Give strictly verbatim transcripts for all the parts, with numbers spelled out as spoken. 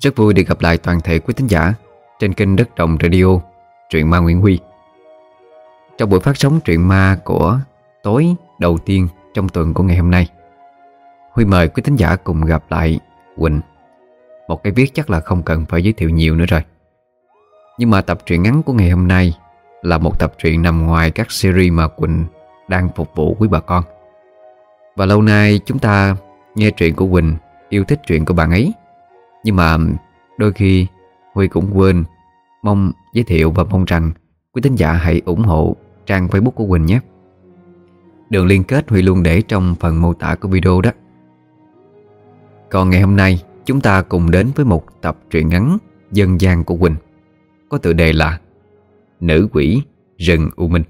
Rất vui được gặp lại toàn thể quý thính giả trên kênh Đất Đồng Radio, truyện ma Nguyễn Huy. Trong buổi phát sóng truyện ma của tối đầu tiên trong tuần của ngày hôm nay, Huy mời quý thính giả cùng gặp lại Quỳnh. Một cái viết chắc là không cần phải giới thiệu nhiều nữa rồi. Nhưng mà tập truyện ngắn của ngày hôm nay là một tập truyện nằm ngoài các series mà Quỳnh đang phục vụ quý bà con. Và lâu nay chúng ta nghe truyện của Quỳnh, yêu thích truyện của bạn ấy. Nhưng mà đôi khi Huy cũng quên. Mong giới thiệu và mong rằng quý thính giả hãy ủng hộ trang Facebook của Quỳnh nhé. Đường liên kết Huy luôn để trong phần mô tả của video đó. Còn ngày hôm nay chúng ta cùng đến với một tập truyện ngắn dân gian của Quỳnh, có tựa đề là Nữ Quỷ Rừng U Minh.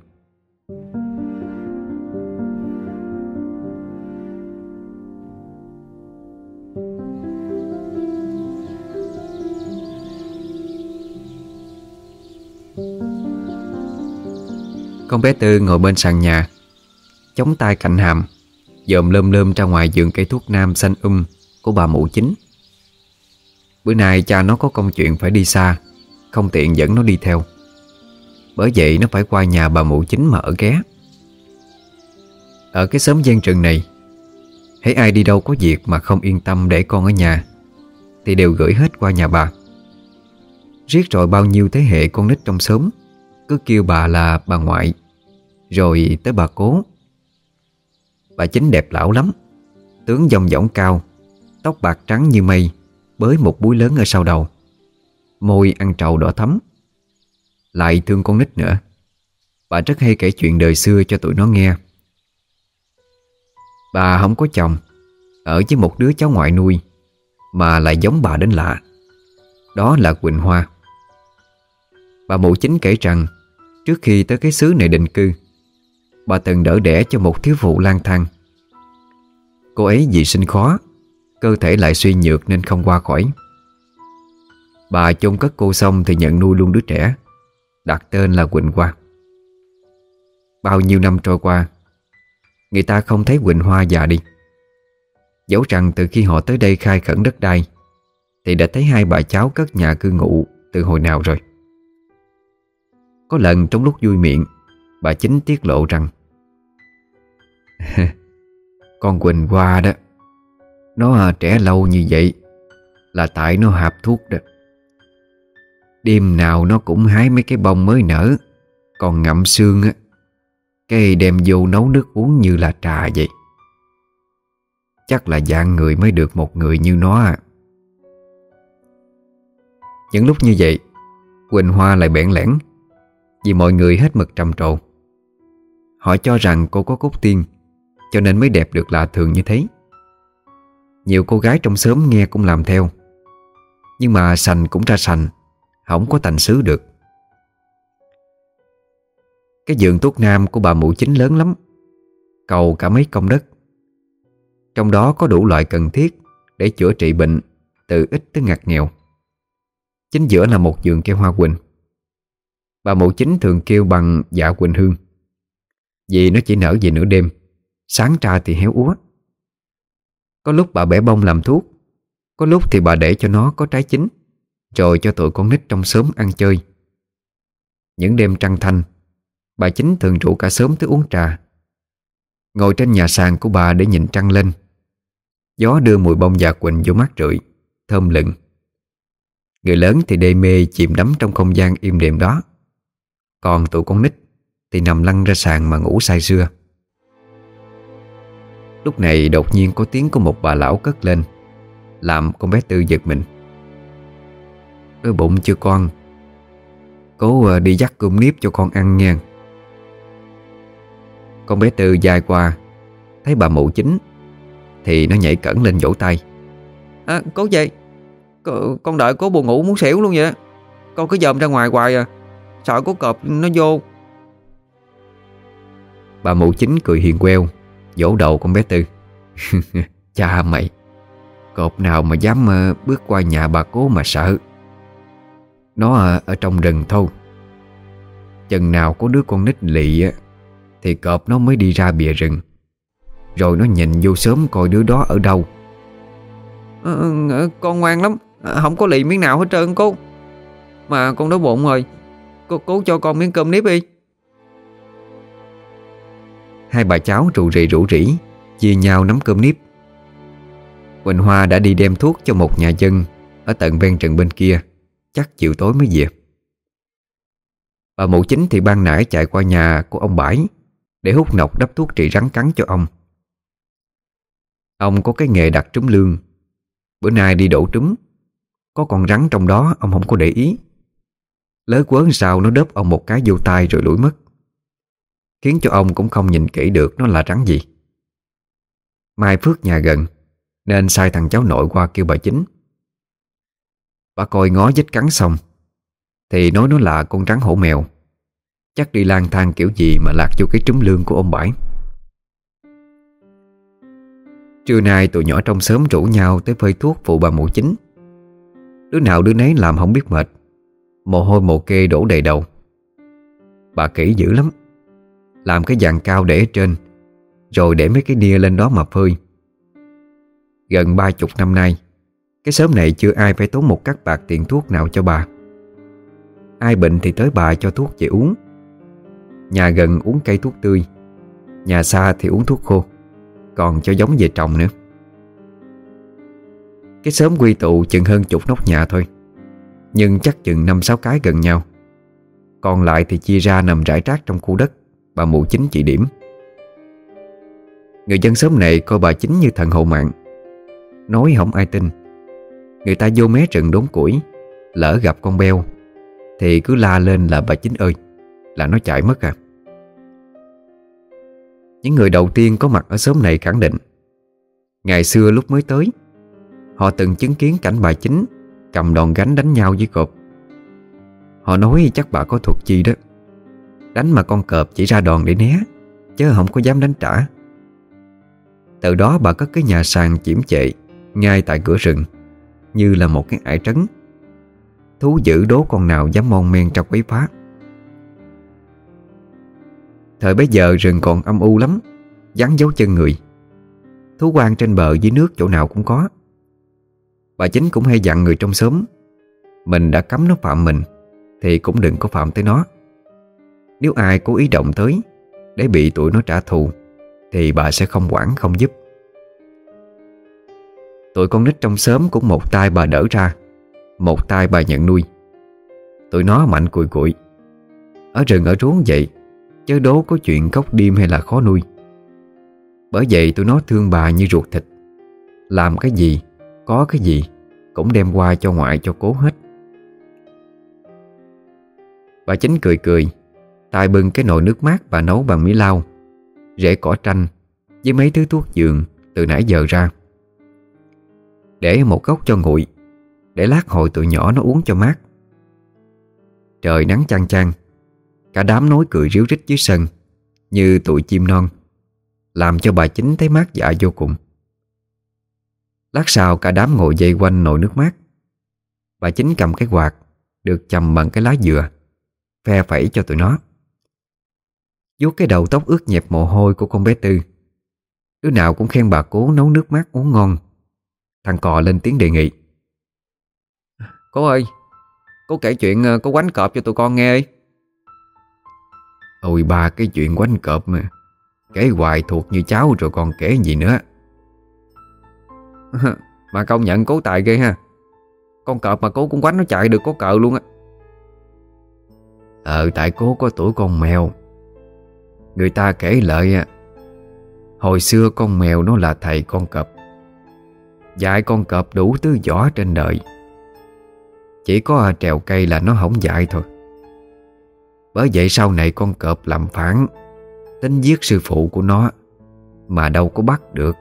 Con bé Tư ngồi bên sàn nhà, chống tay cạnh hàm, dòm lơm lơm ra ngoài vườn cây thuốc nam xanh um của bà mụ Chính. Bữa nay cha nó có công chuyện phải đi xa, không tiện dẫn nó đi theo. Bởi vậy nó phải qua nhà bà mụ Chính mà ở ghé. Ở cái xóm gian rừng này, hễ ai đi đâu có việc mà không yên tâm để con ở nhà thì đều gửi hết qua nhà bà. Riết rồi bao nhiêu thế hệ con nít trong xóm cứ kêu bà là bà ngoại, rồi tới bà cố. Bà Chính đẹp lão lắm, tướng dong dỏng cao, tóc bạc trắng như mây, bới một búi lớn ở sau đầu, môi ăn trầu đỏ thắm. Lại thương con nít nữa, bà rất hay kể chuyện đời xưa cho tụi nó nghe. Bà không có chồng, ở với một đứa cháu ngoại nuôi mà lại giống bà đến lạ. Đó là Quỳnh Hoa. Bà mụ Chính kể rằng trước khi tới cái xứ này định cư, bà từng đỡ đẻ cho một thiếu phụ lang thang. Cô ấy vì sinh khó, cơ thể lại suy nhược nên không qua khỏi. Bà chôn cất cô xong thì nhận nuôi luôn đứa trẻ, đặt tên là Quỳnh Hoa. Bao nhiêu năm trôi qua, người ta không thấy Quỳnh Hoa già đi. Dẫu rằng từ khi họ tới đây khai khẩn đất đai thì đã thấy hai bà cháu cất nhà cư ngụ từ hồi nào rồi. Có lần trong lúc vui miệng, bà Chính tiết lộ rằng con Quỳnh Hoa đó, nó trẻ lâu như vậy là tại nó hạp thuốc đó. Đêm nào nó cũng hái mấy cái bông mới nở, còn ngậm xương á, cái đem vô nấu nước uống như là trà vậy. Chắc là dạng người mới được một người như nó à. Những lúc như vậy, Quỳnh Hoa lại bẽn lẽn vì mọi người hết mực trầm trồ. Họ cho rằng cô có cốt tiên cho nên mới đẹp được lạ thường như thế. Nhiều cô gái trong xóm nghe cũng làm theo. Nhưng mà sành cũng ra sành, không có thành xứ được. Cái vườn thuốc nam của bà mụ Chính lớn lắm, cầu cả mấy công đất. Trong đó có đủ loại cần thiết để chữa trị bệnh từ ít tới ngặt nghèo. Chính giữa là một vườn cây hoa quỳnh. Bà mụ Chính thường kêu bằng dạ quỳnh hương, vì nó chỉ nở về nửa đêm, sáng ra thì héo úa. Có lúc bà bẻ bông làm thuốc, có lúc thì bà để cho nó có trái chín, rồi cho tụi con nít trong xóm ăn chơi. Những đêm trăng thanh, bà Chính thường rủ cả xóm tới uống trà. Ngồi trên nhà sàn của bà để nhìn trăng lên. Gió đưa mùi bông dạ quỳnh vô mát rượi, thơm lừng. Người lớn thì đê mê chìm đắm trong không gian im đềm đó. Còn tụi con nít thì nằm lăn ra sàn mà ngủ say sưa. Lúc này đột nhiên có tiếng của một bà lão cất lên, làm con bé Tư giật mình. Đói bụng chưa con? Cố đi dắt cơm niếp cho con ăn nha. Con bé Tư dài qua, thấy bà mụ Chính thì nó nhảy cẫng lên vỗ tay. À, cố vậy, con đợi cố buồn ngủ muốn xỉu luôn vậy. Con cứ dòm ra ngoài hoài à, sợ có cọp nó vô. Bà mụ Chính cười hiền queo, vỗ đầu con bé Tư. Cha mày, cọp nào mà dám bước qua nhà bà cố mà sợ. Nó ở trong rừng thôi. Chừng nào có đứa con nít lị thì cọp nó mới đi ra bìa rừng, rồi nó nhìn vô xóm coi đứa đó ở đâu. À, con ngoan lắm, À, không có lì miếng nào hết trơn cô. Mà con đói bụng rồi. Cô cố cho con miếng cơm nếp đi. Hai bà cháu rủ rỉ rủ rỉ chia nhau nắm cơm nếp. Quỳnh Hoa đã đi đem thuốc cho một nhà dân ở tận ven rừng bên kia, chắc chiều tối mới về. Bà Mụ Chính thì ban nãy chạy qua nhà của ông Bãi để hút nọc đắp thuốc trị rắn cắn cho ông. Ông có cái nghề đặt trúng lương. Bữa nay đi đổ trúng, có con rắn trong đó ông không có để ý. Lớ quớn sao nó đớp ông một cái vô tay rồi lủi mất, khiến cho ông cũng không nhìn kỹ được nó là rắn gì. Mai phước nhà gần nên sai thằng cháu nội qua kêu bà Chính. Bà coi ngó vết cắn xong thì nói nó là con rắn hổ mèo, chắc đi lang thang kiểu gì mà lạc vô cái trúng lương của ông Bãi. Trưa nay tụi nhỏ trong xóm rủ nhau tới phơi thuốc phụ bà Mụ Chính. Đứa nào đứa nấy làm không biết mệt, mồ hôi mồ kê đổ đầy đầu. Bà kỹ dữ lắm, làm cái dàn cao để ở trên, rồi để mấy cái nia lên đó mà phơi. Gần ba chục năm nay, cái xóm này chưa ai phải tốn một cắc bạc tiền thuốc nào cho bà. Ai bệnh thì tới bà cho thuốc về uống. Nhà gần uống cây thuốc tươi, nhà xa thì uống thuốc khô, còn cho giống về trồng nữa. Cái xóm quy tụ chừng hơn chục nóc nhà thôi, nhưng chắc chừng năm sáu cái gần nhau. Còn lại thì chia ra nằm rải rác trong khu đất bà Mụ Chính chỉ điểm. Người dân xóm này coi bà Chính như thần hộ mạng. Nói không ai tin. Người ta vô mé rừng đốn củi, lỡ gặp con beo thì cứ la lên là bà Chính ơi, là nó chạy mất à. Những người đầu tiên có mặt ở xóm này khẳng định ngày xưa lúc mới tới, họ từng chứng kiến cảnh bà Chính cầm đòn gánh đánh nhau với cọp. Họ nói chắc bà có thuật chi đó, đánh mà con cọp chỉ ra đòn để né, chứ không có dám đánh trả. Từ đó bà cất cái nhà sàn chiếm chệ ngay tại cửa rừng, như là một cái ải trấn. Thú dữ đố con nào dám mon men ra quấy phá. Thời bấy giờ rừng còn âm u lắm, vắng dấu chân người. Thú hoang trên bờ dưới nước chỗ nào cũng có. Bà Chính cũng hay dặn người trong xóm, mình đã cấm nó phạm mình thì cũng đừng có phạm tới nó. Nếu ai cố ý động tới để bị tụi nó trả thù thì bà sẽ không quản không giúp. Tụi con nít trong xóm cũng một tay bà đỡ ra, một tay bà nhận nuôi. Tụi nó mạnh cùi cụi. Ở rừng ở ruống vậy, chớ đố có chuyện khóc đêm hay là khó nuôi. Bởi vậy tụi nó thương bà như ruột thịt. Làm cái gì, có cái gì cũng đem qua cho ngoại cho cố hết. Bà Chính cười cười, tay bưng cái nồi nước mát bà nấu bằng mí lau, rễ cỏ tranh với mấy thứ thuốc dường từ nãy giờ ra. Để một góc cho nguội, để lát hồi tụi nhỏ nó uống cho mát. Trời nắng chang chang, cả đám nói cười ríu rít dưới sân như tụi chim non, làm cho bà Chính thấy mát dạ vô cùng. Lát sau cả đám ngồi dây quanh nồi nước mát. Bà Chính cầm cái quạt được chầm bằng cái lá dừa, phe phẩy cho tụi nó. Vuốt cái đầu tóc ướt nhẹp mồ hôi của con bé Tư. Đứa nào cũng khen bà cố nấu nước mát uống ngon. Thằng Cò lên tiếng đề nghị: Cô ơi, cô kể chuyện có quánh cọp cho tụi con nghe đi. Ôi ba, cái chuyện quánh cọp mà kể hoài thuộc như cháu rồi còn kể gì nữa. Mà công nhận cố tài ghê ha. Con cọp mà cố cũng quánh nó chạy được có cờ luôn á. Ờ tại cố có tuổi con mèo. Người ta kể lại á, hồi xưa con mèo nó là thầy con cọp, dạy con cọp đủ thứ võ trên đời. Chỉ có trèo cây là nó không dạy thôi. Bởi vậy sau này con cọp làm phản, tính giết sư phụ của nó, mà đâu có bắt được.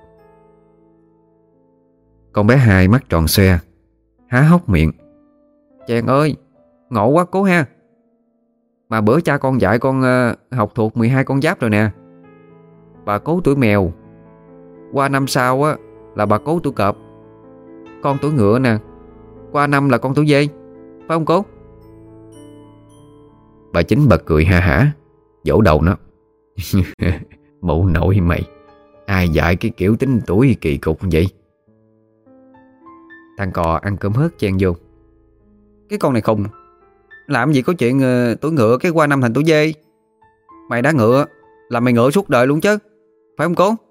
Con bé Hai mắt tròn xoe, há hốc miệng: Chàng ơi, ngộ quá cố ha. Mà bữa cha con dạy con uh, học thuộc mười hai con giáp rồi nè. Bà cố tuổi mèo, qua năm sau á là bà cố tuổi cọp. Con tuổi ngựa nè, qua năm là con tuổi dê, phải không cố? Bà Chính bật cười ha hả, vỗ đầu nó: Mụ nội mày, ai dạy cái kiểu tính tuổi kỳ cục vậy? Thằng cò ăn cơm hớt chen vô. Cái con này khùng, làm gì có chuyện uh, tuổi ngựa cái qua năm thành tuổi dê. Mày đã ngựa là mày ngựa suốt đời luôn chứ, phải không cô?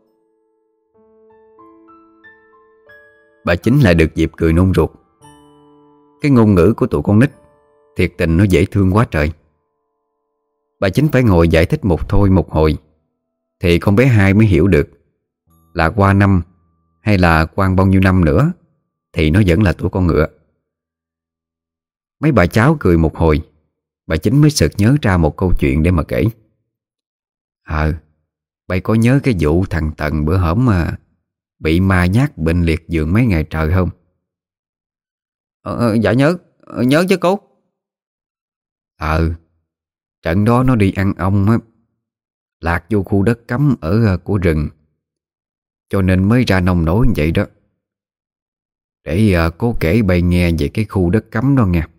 Bà Chính lại được dịp cười nôn ruột. Cái ngôn ngữ của tụi con nít thiệt tình nó dễ thương quá trời. Bà Chính phải ngồi giải thích một thôi một hồi thì con bé Hai mới hiểu được là qua năm hay là quan bao nhiêu năm nữa thì nó vẫn là tuổi con ngựa. Mấy bà cháu cười một hồi, bà Chính mới sực nhớ ra một câu chuyện để mà kể. Ờ, bà có nhớ cái vụ thằng Tần bữa hổm mà bị ma nhát bệnh liệt giường mấy ngày trời không? Ờ, dạ nhớ, nhớ chứ cô. Ờ, trận đó nó đi ăn ong á, lạc vô khu đất cấm ở của rừng, cho nên mới ra nông nổi như vậy đó. Để uh, cố kể bày nghe về cái khu đất cấm đó nghe.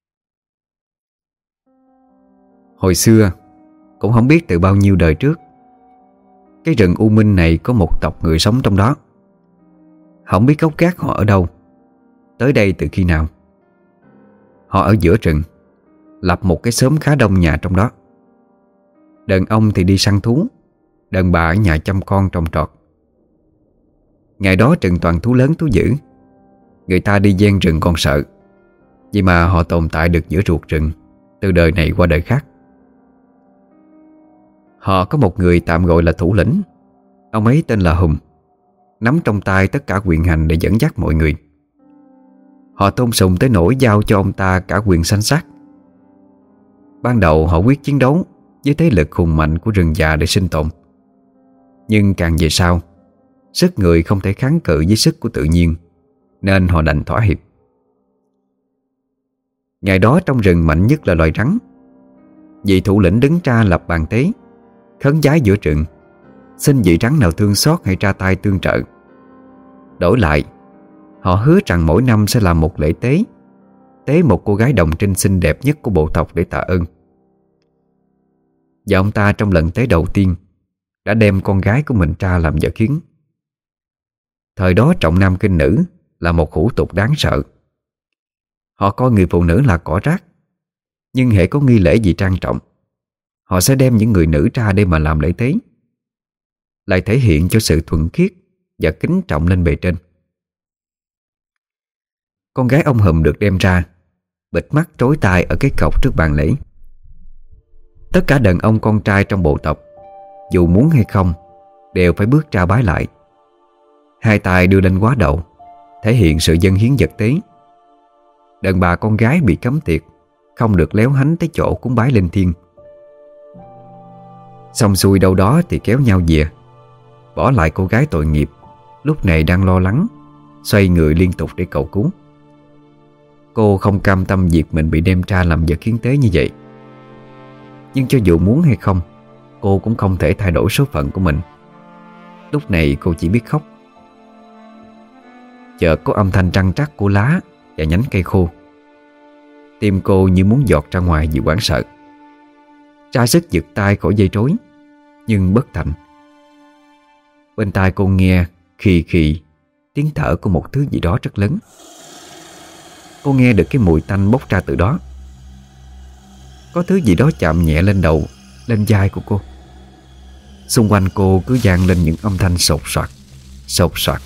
Hồi xưa, cũng không biết từ bao nhiêu đời trước, cái rừng U Minh này có một tộc người sống trong đó. Không biết gốc gác họ ở đâu, tới đây từ khi nào. Họ ở giữa rừng, lập một cái xóm khá đông nhà trong đó. Đàn ông thì đi săn thú, đàn bà ở nhà chăm con trồng trọt. Ngày đó rừng toàn thú lớn thú dữ, người ta đi gian rừng còn sợ. Vậy mà họ tồn tại được giữa ruột rừng từ đời này qua đời khác. Họ có một người tạm gọi là thủ lĩnh. Ông ấy tên là Hùng, nắm trong tay tất cả quyền hành để dẫn dắt mọi người. Họ tôn sùng tới nỗi giao cho ông ta cả quyền sanh sát. Ban đầu họ quyết chiến đấu với thế lực hùng mạnh của rừng già để sinh tồn. Nhưng càng về sau, sức người không thể kháng cự với sức của tự nhiên, nên họ đành thỏa hiệp. Ngày đó trong rừng mạnh nhất là loài rắn. Vị thủ lĩnh đứng ra lập bàn tế, khấn vái giữa rừng, xin vị rắn nào thương xót hãy ra tay tương trợ. Đổi lại, họ hứa rằng mỗi năm sẽ làm một lễ tế, tế một cô gái đồng trinh xinh đẹp nhất của bộ tộc để tạ ơn. Và ông ta trong lần tế đầu tiên đã đem con gái của mình ra làm vợ khiến. Thời đó trọng nam khinh nữ là một hủ tục đáng sợ. Họ coi người phụ nữ là cỏ rác. Nhưng hễ có nghi lễ gì trang trọng, họ sẽ đem những người nữ ra để mà làm lễ tế, lại thể hiện cho sự thuần khiết và kính trọng lên bề trên. Con gái ông Hùm được đem ra, bịt mắt trối tai ở cái cọc trước bàn lễ. Tất cả đàn ông con trai trong bộ tộc, dù muốn hay không, đều phải bước ra bái lại. Hai tay đưa lên quá đầu, thể hiện sự dâng hiến vật tế. Đàn bà con gái bị cấm tiệc, không được léo hánh tới chỗ cúng bái lên thiên. Xong xuôi đâu đó thì kéo nhau về, bỏ lại cô gái tội nghiệp lúc này đang lo lắng, xoay người liên tục để cầu cứu. Cô không cam tâm việc mình bị đem ra làm vật hiến tế như vậy. Nhưng cho dù muốn hay không, cô cũng không thể thay đổi số phận của mình. Lúc này cô chỉ biết khóc. Chợt có âm thanh trăng trắc của lá và nhánh cây khô. Tim cô như muốn giọt ra ngoài vì hoảng sợ. Ra sức giật tay khỏi dây trối, nhưng bất thành. Bên tai cô nghe khì khì tiếng thở của một thứ gì đó rất lớn. Cô nghe được cái mùi tanh bốc ra từ đó. Có thứ gì đó chạm nhẹ lên đầu, lên vai của cô. Xung quanh cô cứ vang lên những âm thanh sột soạt, sột soạt.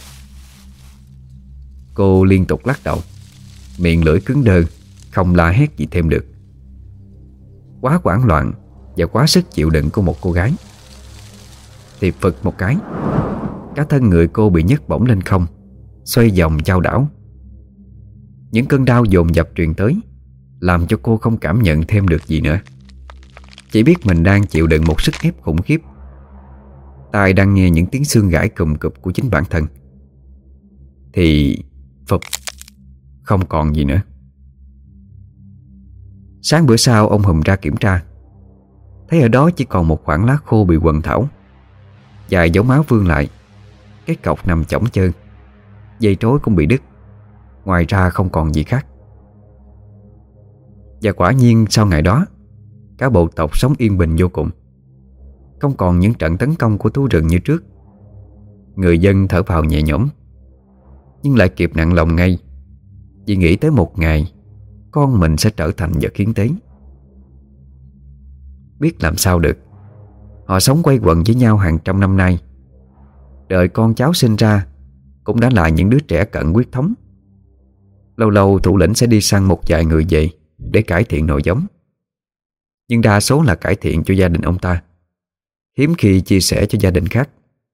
Cô liên tục lắc đầu, miệng lưỡi cứng đơ, không la hét gì thêm được. Quá hoảng loạn và quá sức chịu đựng của một cô gái. Thì phực một cái, cả thân người cô bị nhấc bổng lên không, xoay vòng chao đảo. Những cơn đau dồn dập truyền tới, làm cho cô không cảm nhận thêm được gì nữa. Chỉ biết mình đang chịu đựng một sức ép khủng khiếp. Tai đang nghe những tiếng xương gãy cùm cụp của chính bản thân. Thì phụp, không còn gì nữa. Sáng bữa sau ông Hùm ra kiểm tra, thấy ở đó chỉ còn một khoảng lá khô bị quần thảo, vài dấu máu vương lại, cái cọc nằm chỏng chơn, dây trối cũng bị đứt. Ngoài ra không còn gì khác. Và quả nhiên sau ngày đó, cả bộ tộc sống yên bình vô cùng. Không còn những trận tấn công của thú rừng như trước. Người dân thở phào nhẹ nhõm, nhưng lại kịp nặng lòng ngay Vì nghĩ tới một ngày con mình sẽ trở thành vật hiến tế. Biết làm sao được, họ sống quây quần với nhau hàng trăm năm nay. Đợi con cháu sinh ra cũng đã là những đứa trẻ cận huyết thống. Lâu lâu thủ lĩnh sẽ đi săn một vài người về để cải thiện nội giống, nhưng đa số là cải thiện cho gia đình ông ta, hiếm khi chia sẻ cho gia đình khác.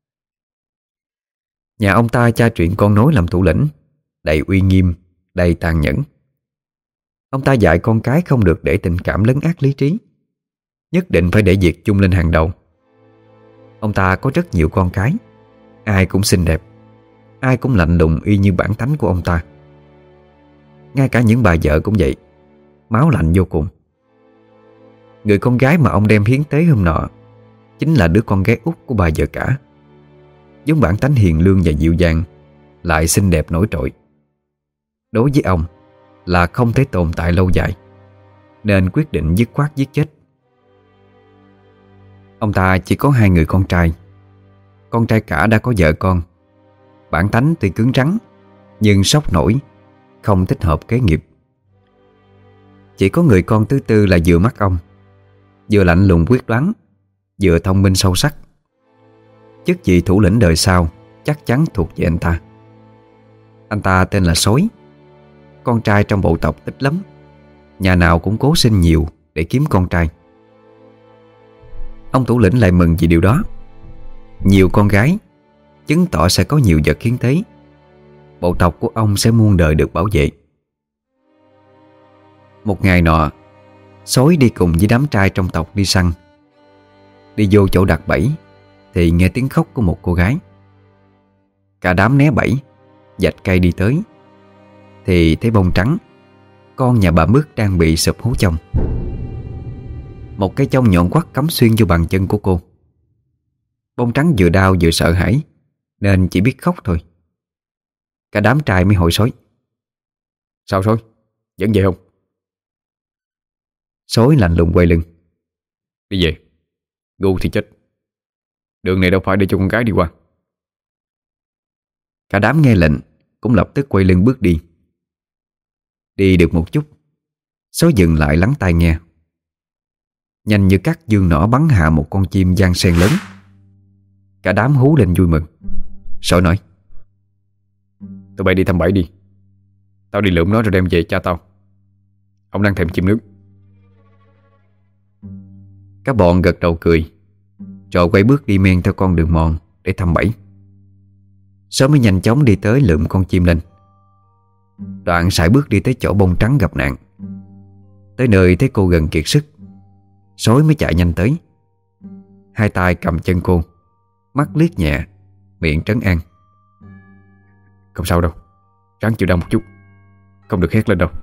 Nhà ông ta cha truyền con nối làm thủ lĩnh, đầy uy nghiêm, đầy tàn nhẫn. Ông ta dạy con cái không được để tình cảm lấn át lý trí, nhất định phải để việc chung lên hàng đầu. Ông ta có rất nhiều con cái, ai cũng xinh đẹp, ai cũng lạnh lùng y như bản tánh của ông ta. Ngay cả những bà vợ cũng vậy, máu lạnh vô cùng. Người con gái mà ông đem hiến tế hôm nọ chính là đứa con gái út của bà vợ cả, giống bản tánh hiền lương và dịu dàng, lại xinh đẹp nổi trội. Đối với ông là không thể tồn tại lâu dài, nên quyết định dứt khoát giết chết. Ông ta chỉ có hai người con trai. Con trai cả đã có vợ con, bản tánh tuy cứng rắn nhưng sốc nổi, không thích hợp kế nghiệp. Chỉ có người con thứ tư là vừa mắt ông, vừa lạnh lùng quyết đoán, vừa thông minh sâu sắc. Chức vị thủ lĩnh đời sau chắc chắn thuộc về anh ta. Anh ta tên là Sói. Con trai trong bộ tộc ít lắm, nhà nào cũng cố sinh nhiều để kiếm con trai. Ông thủ lĩnh lại mừng vì điều đó. Nhiều con gái chứng tỏ sẽ có nhiều vật hiến tế, bộ tộc của ông sẽ muôn đời được bảo vệ. Một ngày nọ, Sói đi cùng với đám trai trong tộc đi săn. Đi vô chỗ đặt bẫy thì nghe tiếng khóc của một cô gái. Cả đám né bẫy, vạch cây đi tới thì thấy Bông Trắng, con nhà bà Mướt, đang bị sụp hố chông. Một cây chông nhọn quắt cắm xuyên vô bàn chân của cô. Bông Trắng vừa đau vừa sợ hãi nên chỉ biết khóc thôi. Cả đám trai mới hỏi Sói: "Sao Sói, vẫn về không?" Sói lạnh lùng quay lưng: "Đi về, ngu thì chết. Đường này đâu phải để cho con gái đi qua." Cả đám nghe lệnh cũng lập tức quay lưng bước đi. Đi được một chút, Sói dừng lại lắng tai nghe. Nhanh như cắt dương nỏ bắn hạ một con chim giang sen lớn. Cả đám hú lên vui mừng. Sói nói: "Tụi bay đi thăm bẫy đi, tao đi lượm nó rồi đem về cha tao. Ông đang thèm chim nướng." Các bọn gật đầu cười, rồi quay bước đi men theo con đường mòn để thăm bẫy. Sói mới nhanh chóng đi tới lượm con chim lên. Đoạn sải bước đi tới chỗ Bông Trắng gặp nạn. Tới nơi thấy cô gần kiệt sức, Sói mới chạy nhanh tới. Hai tay cầm chân cô, mắt liếc nhẹ, miệng trấn an: "Không sao đâu, ráng chịu đau một chút, không được hét lên đâu."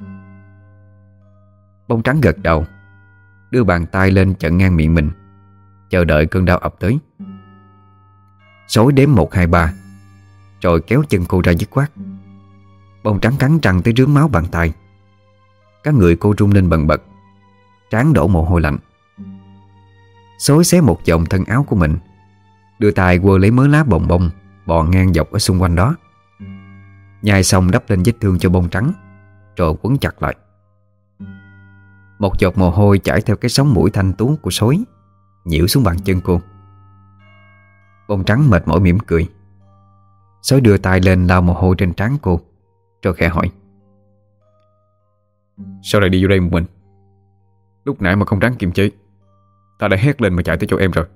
Bông Trắng gật đầu, đưa bàn tay lên chặn ngang miệng mình, chờ đợi cơn đau ập tới. Sói đếm một hai ba, rồi kéo chân cô ra dứt khoát. Bông Trắng cắn răng tới rướm máu bàn tay. Các người cô rung lên bần bật, trán đổ mồ hôi lạnh. Sói xé một vòng thân áo của mình, đưa tay quơ lấy mớ lá bồng bông bò ngang dọc ở xung quanh đó. Nhai xong đắp lên vết thương cho Bông Trắng, rồi quấn chặt lại. Một giọt mồ hôi chảy theo cái sống mũi thanh tú của Sói, nhiễu xuống bàn chân cô. Bông Trắng mệt mỏi mỉm cười. Sói đưa tay lên lau mồ hôi trên trán cô, rồi khẽ hỏi: "Sao lại đi vô đây một mình? Lúc nãy mà không ráng kiềm chế, ta đã hét lên mà chạy tới chỗ em rồi."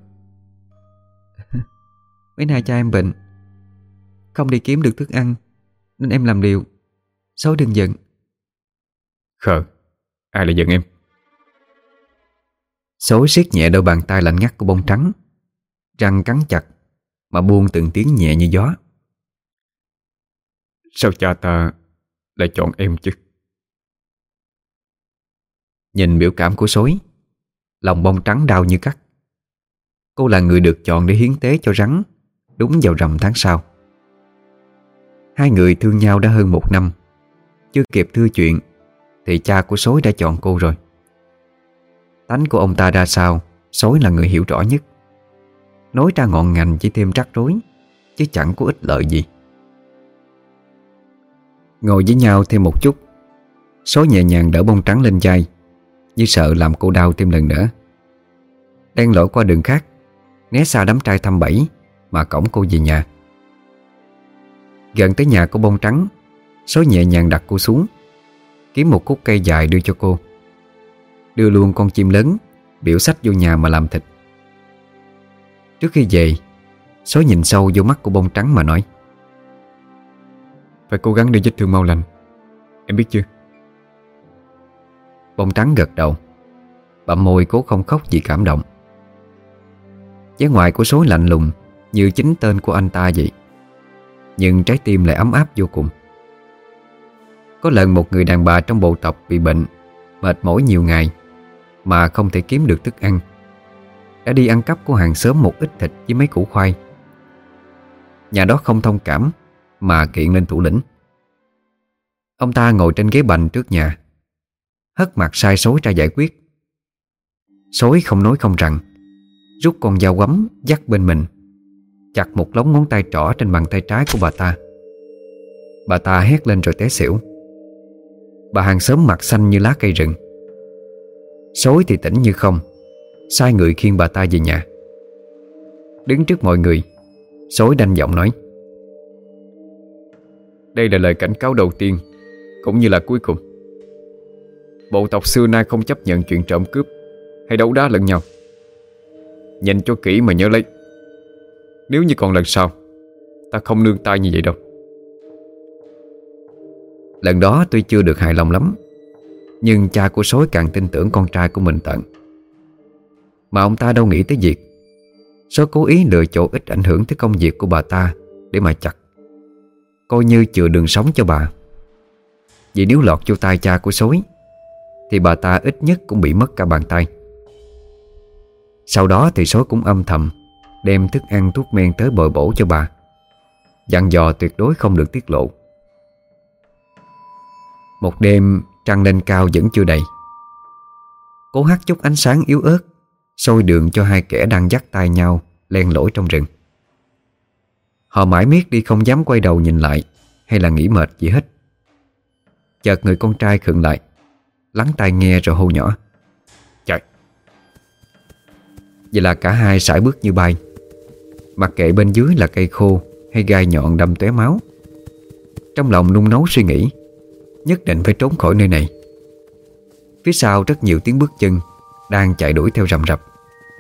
"Mấy nay cha em bệnh, không đi kiếm được thức ăn, nên em làm liều. Sói đừng giận." "Khờ, ai lại giận em?" Sói siết nhẹ đôi bàn tay lạnh ngắt của Bông Trắng, răng cắn chặt mà buông từng tiếng nhẹ như gió. "Sao cha ta lại chọn em chứ?" Nhìn biểu cảm của Sói, lòng Bông Trắng đau như cắt. Cô là người được chọn để hiến tế cho rắn đúng vào rằm tháng sau. Hai người thương nhau đã hơn một năm, chưa kịp thưa chuyện thì cha của Sói đã chọn cô rồi. Tánh của ông ta ra sao, Sói là người hiểu rõ nhất. Nói ra ngọn ngành chỉ thêm rắc rối, chứ chẳng có ích lợi gì. Ngồi với nhau thêm một chút, Sói nhẹ nhàng đỡ bông trắng lên vai, như sợ làm cô đau thêm lần nữa. Đen lội qua đường khác, né xa đám trai thăm bẫy mà cõng cô về nhà. Gần tới nhà của bông trắng, Sói nhẹ nhàng đặt cô xuống, kiếm một khúc cây dài đưa cho cô, đưa luôn con chim lớn biểu sách vô nhà mà làm thịt. Trước khi về, Sói nhìn sâu vô mắt của bông trắng mà nói: Phải cố gắng để vết thương mau lành, em biết chưa? Bông trắng gật đầu, bặm môi cố không khóc vì cảm động. Vẻ ngoài của Sói lạnh lùng như chính tên của anh ta vậy, nhưng trái tim lại ấm áp vô cùng. Có lần một người đàn bà trong bộ tộc bị bệnh, mệt mỏi nhiều ngày mà không thể kiếm được thức ăn, đã đi ăn cắp của hàng xóm một ít thịt với mấy củ khoai. Nhà đó không thông cảm mà kiện lên thủ lĩnh. Ông ta ngồi trên ghế bành trước nhà, hất mặt sai Sói ra giải quyết. Sói không nói không rằng, rút con dao quắm dắt bên mình, chặt một lóng ngón tay trỏ trên bàn tay trái của bà ta. Bà ta hét lên rồi té xỉu. Bà hàng xóm mặt xanh như lá cây rừng. Sói thì tỉnh như không, sai người khiêng bà ta về nhà. Đứng trước mọi người, Sói đanh giọng nói: Đây là lời cảnh cáo đầu tiên, cũng như là cuối cùng. Bộ tộc xưa nay không chấp nhận chuyện trộm cướp hay đấu đá lẫn nhau. Nhìn cho kỹ mà nhớ lấy, nếu như còn lần sau, ta không nương tay như vậy đâu. Lần đó tuy chưa được hài lòng lắm, nhưng cha của Sói càng tin tưởng con trai của mình tận. Mà ông ta đâu nghĩ tới việc Sói cố ý lựa chỗ ít ảnh hưởng tới công việc của bà ta để mà chặt, coi như chừa đường sống cho bà. Vì nếu lọt vô tay cha của Sói thì bà ta ít nhất cũng bị mất cả bàn tay. Sau đó thì Sói cũng âm thầm đem thức ăn thuốc men tới bồi bổ cho bà, dặn dò tuyệt đối không được tiết lộ. Một đêm trăng lên cao vẫn chưa đầy, cố hắt chút ánh sáng yếu ớt soi đường cho hai kẻ đang dắt tay nhau len lỏi trong rừng. Họ mãi miết đi không dám quay đầu nhìn lại hay là nghỉ mệt gì hết. Chợt người con trai khựng lại, lắng tai nghe rồi hô nhỏ: Chạy! Vậy là cả hai sải bước như bay, mặc kệ bên dưới là cây khô hay gai nhọn đâm tóe máu. Trong lòng nung nấu suy nghĩ nhất định phải trốn khỏi nơi này. Phía sau rất nhiều tiếng bước chân đang chạy đuổi theo rầm rập.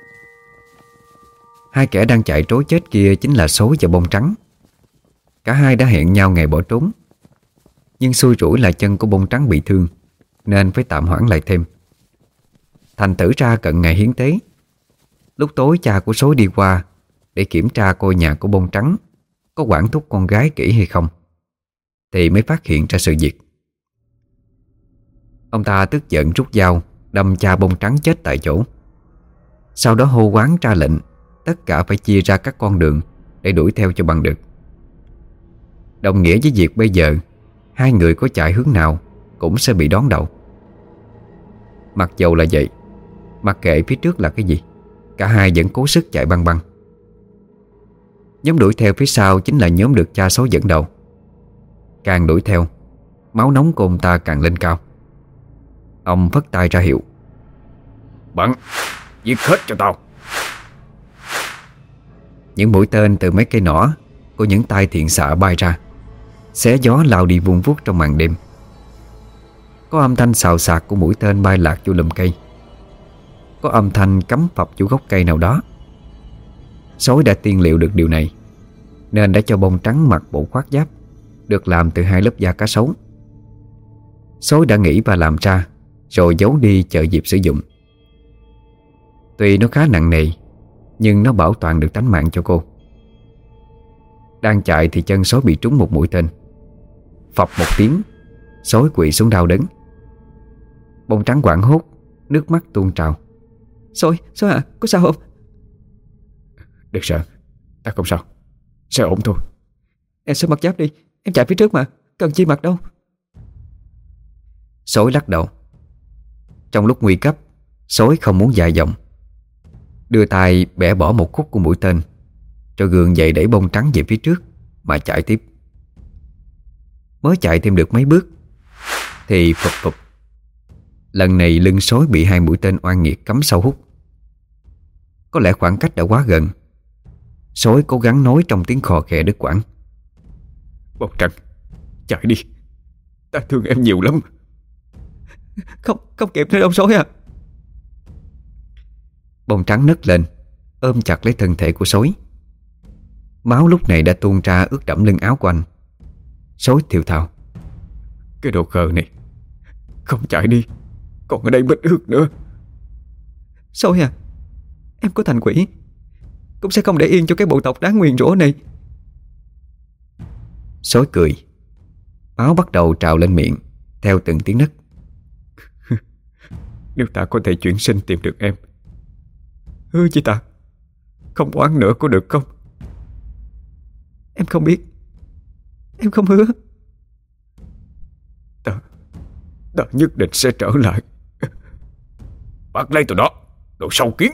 Hai kẻ đang chạy trối chết kia chính là Sói và Bông Trắng. Cả hai đã hẹn nhau ngày bỏ trốn, nhưng xui rủi là chân của Bông Trắng bị thương nên phải tạm hoãn lại thêm. Thành thử ra cận ngày hiến tế, lúc tối cha của Sói đi qua để kiểm tra coi nhà của Bông Trắng có quản thúc con gái kỹ hay không, thì mới phát hiện ra sự việc. Ông ta tức giận rút dao đâm cha Bông Trắng chết tại chỗ. Sau đó hô hoán ra lệnh tất cả phải chia ra các con đường để đuổi theo cho bằng được. Đồng nghĩa với việc bây giờ hai người có chạy hướng nào cũng sẽ bị đón đầu. Mặc dầu là vậy, mặc kệ phía trước là cái gì, cả hai vẫn cố sức chạy băng băng. Nhóm đuổi theo phía sau chính là nhóm được cha Sói dẫn đầu. Càng đuổi theo, máu nóng của ông ta càng lên cao. Ông phất tay ra hiệu: Bắn! Giết hết cho tao! Những mũi tên từ mấy cây nỏ của những tay thiện xạ bay ra, xé gió lao đi vun vút trong màn đêm. Có âm thanh xào xạc của mũi tên bay lạc vô lùm cây, có âm thanh cắm phập vô gốc cây nào đó. Sói đã tiên liệu được điều này nên đã cho Bông Trắng mặc bộ khoác giáp được làm từ hai lớp da cá sấu. Sói đã nghĩ và làm ra rồi giấu đi chờ dịp sử dụng. Tuy nó khá nặng nề, nhưng nó bảo toàn được tánh mạng cho cô. Đang chạy thì chân Sói bị trúng một mũi tên. Phập một tiếng, Sói quỵ xuống đau đớn. Bông Trắng hoảng hốt, nước mắt tuôn trào. Sói, Sói à, có sao không? Đừng sợ, ta không sao, sẽ ổn thôi. Em sẽ mặc giáp đi, em chạy phía trước mà, cần chi mặc đâu. Sói lắc đầu. Trong lúc nguy cấp, Sói không muốn dài dòng, đưa tay bẻ bỏ một khúc của mũi tên, rồi gượng dậy đẩy Bông Trắng về phía trước mà chạy tiếp. Mới chạy thêm được mấy bước thì phụp phụp, lần này lưng sói bị hai mũi tên oan nghiệt cắm sâu hút. Có lẽ khoảng cách đã quá gần. Sói cố gắng nói trong tiếng khò khè đứt quãng: Bông Trắng, chạy đi, ta thương em nhiều lắm. Không, không kịp nữa đâu sói à. Bông Trắng nấc lên, ôm chặt lấy thân thể của sói. Máu lúc này đã tuôn ra ướt đẫm lưng áo của anh. Sói thều thào: Cái đồ khờ này, không chạy đi, còn ở đây mất ướt nữa. Sói à, em có thành quỷ cũng sẽ không để yên cho cái bộ tộc đáng nguyền rủa này. Sói cười. Máu bắt đầu trào lên miệng theo từng tiếng nấc. Nếu ta có thể chuyển sinh tìm được em, hứa với ta không oán nữa có được không? Em không biết, em không hứa. Ta Ta nhất định sẽ trở lại. Bắt lấy tụi đó, đồ sâu kiến.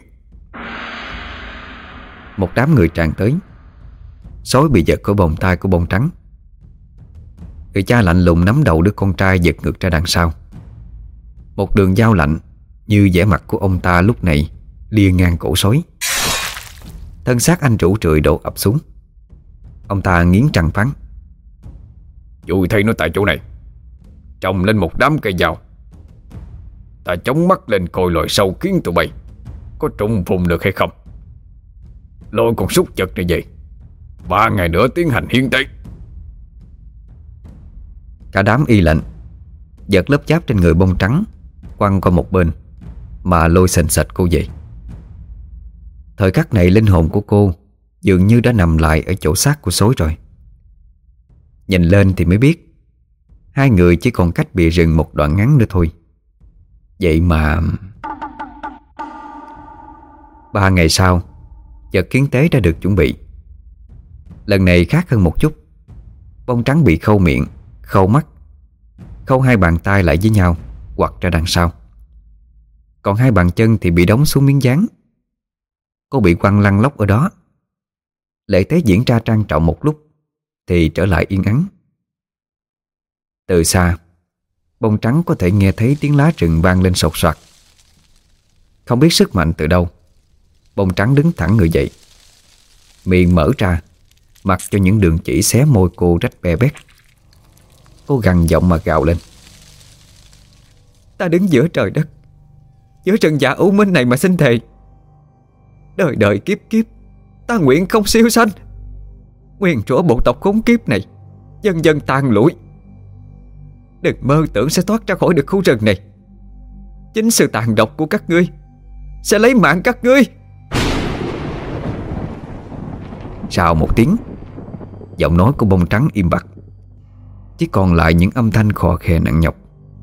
Một đám người tràn tới. Sói bị giật khỏi vòng tay của Bông Trắng. Người cha lạnh lùng nắm đầu đứa con trai giật ngược ra đằng sau. Một đường dao lạnh như vẻ mặt của ông ta lúc này lia ngang cổ sói. Thân xác anh rũ rượi đổ ập xuống. Ông ta nghiến răng phán: Dùi thay nó tại chỗ này, trồng lên một đám cây dao. Ta chống mắt lên coi loài sâu kiến tụi bay có trùng vùng được hay không. Lôi con súc vật này về, ba ngày nữa tiến hành hiến tế. Cả đám y lệnh, giật lớp giáp trên người Bông Trắng quăng qua một bên mà lôi sền sệt cô về. Thời khắc này linh hồn của cô dường như đã nằm lại ở chỗ xác của sói rồi. Nhìn lên thì mới biết hai người chỉ còn cách bìa rừng một đoạn ngắn nữa thôi. Vậy mà ba ngày sau, vật hiến tế đã được chuẩn bị. Lần này khác hơn một chút. Bông Trắng bị khâu miệng, khâu mắt, khâu hai bàn tay lại với nhau, quặt ra đằng sau. Còn hai bàn chân thì bị đóng xuống miếng dán. Cô bị quăng lăn lóc ở đó. Lễ tế diễn ra trang trọng một lúc thì trở lại yên ắng. Từ xa, Bông Trắng có thể nghe thấy tiếng lá rừng vang lên sột soạt. Không biết sức mạnh từ đâu, Bông Trắng đứng thẳng người dậy, miệng mở ra, mặc cho những đường chỉ xé môi cô rách be bét. Cô gằn giọng mà gào lên: Ta đứng giữa trời đất, giữa rừng già u minh này mà xin thề, đời đời kiếp kiếp ta nguyện không siêu sanh, nguyền rủa bộ tộc khốn kiếp này dần dần tàn lụi. Đừng mơ tưởng sẽ thoát ra khỏi được khu rừng này. Chính sự tàn độc của các ngươi sẽ lấy mạng các ngươi. Rào một tiếng, giọng nói của Bông Trắng im bặt, chỉ còn lại những âm thanh khò khè nặng nhọc.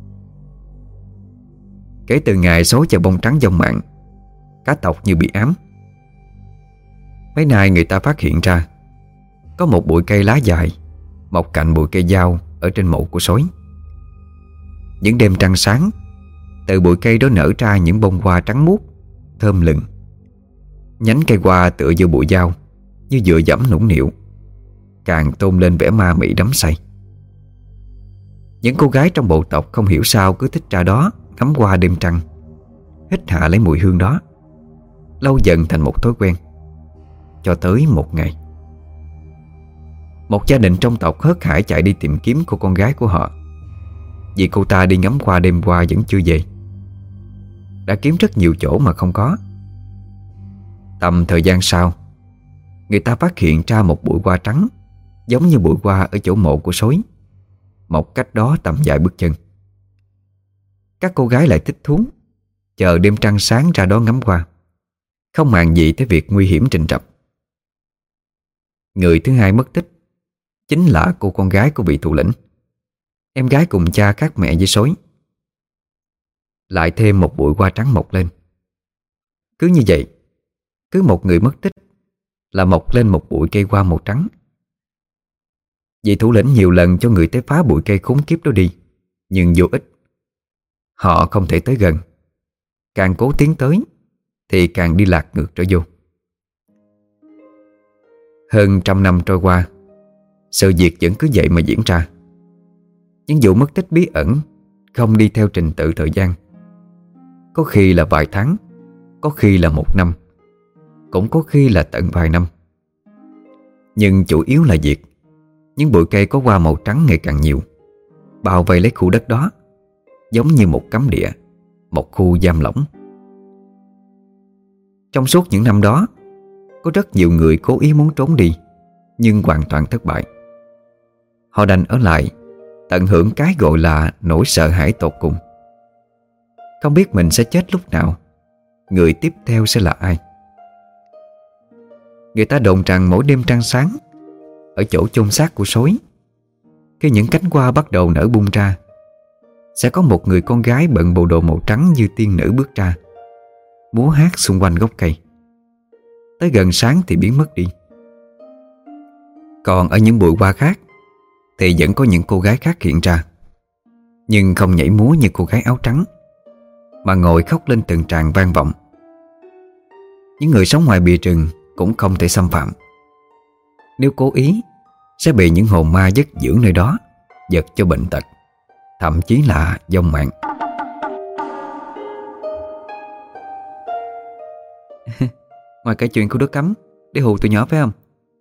Kể từ ngày số cho Bông Trắng vong mạng, cả tộc như bị ám. Mấy nay người ta phát hiện ra có một bụi cây lá dài mọc cạnh bụi cây dao ở trên mộ của sói. Những đêm trăng sáng, từ bụi cây đó nở ra những bông hoa trắng muốt, thơm lừng. Nhánh cây hoa tựa vô bụi dao như dựa dẫm nũng nịu, càng tôn lên vẻ ma mị đắm say. Những cô gái trong bộ tộc không hiểu sao cứ thích ra đó ngắm hoa đêm trăng, hít hạ lấy mùi hương đó. Lâu dần thành một thói quen. Cho tới một ngày, một gia đình trong tộc hớt hải chạy đi tìm kiếm cô con gái của họ, vì cô ta đi ngắm hoa đêm qua vẫn chưa về. Đã kiếm rất nhiều chỗ mà không có. Tầm thời gian sau, người ta phát hiện ra một bụi hoa trắng giống như bụi hoa ở chỗ mộ của sói, một cách đó tầm vài bước chân. Các cô gái lại thích thú, chờ đêm trăng sáng ra đó ngắm hoa, không màng gì tới việc nguy hiểm rình rập. Người thứ hai mất tích chính là cô con gái của vị thủ lĩnh, em gái cùng cha khác mẹ với sói. Lại thêm một bụi hoa trắng mọc lên. Cứ như vậy, cứ một người mất tích là mọc lên một bụi cây hoa màu trắng. Vị thủ lĩnh nhiều lần cho người tới phá bụi cây khốn kiếp đó đi, nhưng vô ích. Họ không thể tới gần. Càng cố tiến tới thì càng đi lạc ngược trở vô. Hơn trăm năm trôi qua, sự việc vẫn cứ vậy mà diễn ra. những vụ mất tích bí ẩn không đi theo trình tự thời gian. Có khi là vài tháng, có khi là một năm, cũng có khi là tận vài năm. Nhưng chủ yếu là việc những bụi cây có hoa màu trắng ngày càng nhiều, bao vây lấy khu đất đó, giống như một cấm địa, một khu giam lỏng. Trong suốt những năm đó, có rất nhiều người cố ý muốn trốn đi, nhưng hoàn toàn thất bại. Họ đành ở lại, tận hưởng cái gọi là nỗi sợ hãi tột cùng. Không biết mình sẽ chết lúc nào, người tiếp theo sẽ là ai. Người ta đồn rằng mỗi đêm trăng sáng, ở chỗ chôn xác của sói, khi những cánh hoa bắt đầu nở bung ra, sẽ có một người con gái bận bộ đồ màu trắng như tiên nữ bước ra, múa hát xung quanh gốc cây. Tới gần sáng thì biến mất đi. Còn ở những bụi hoa khác thì vẫn có những cô gái khác hiện ra, nhưng không nhảy múa như cô gái áo trắng, mà ngồi khóc lên từng tràng vang vọng. Những người sống ngoài bìa rừng cũng không thể xâm phạm. Nếu cố ý, sẽ bị những hồn ma dất dưỡng nơi đó giật cho bệnh tật, thậm chí là vong mạng. Ngoài cái chuyện của đứa cấm để hù tụi nhỏ phải không?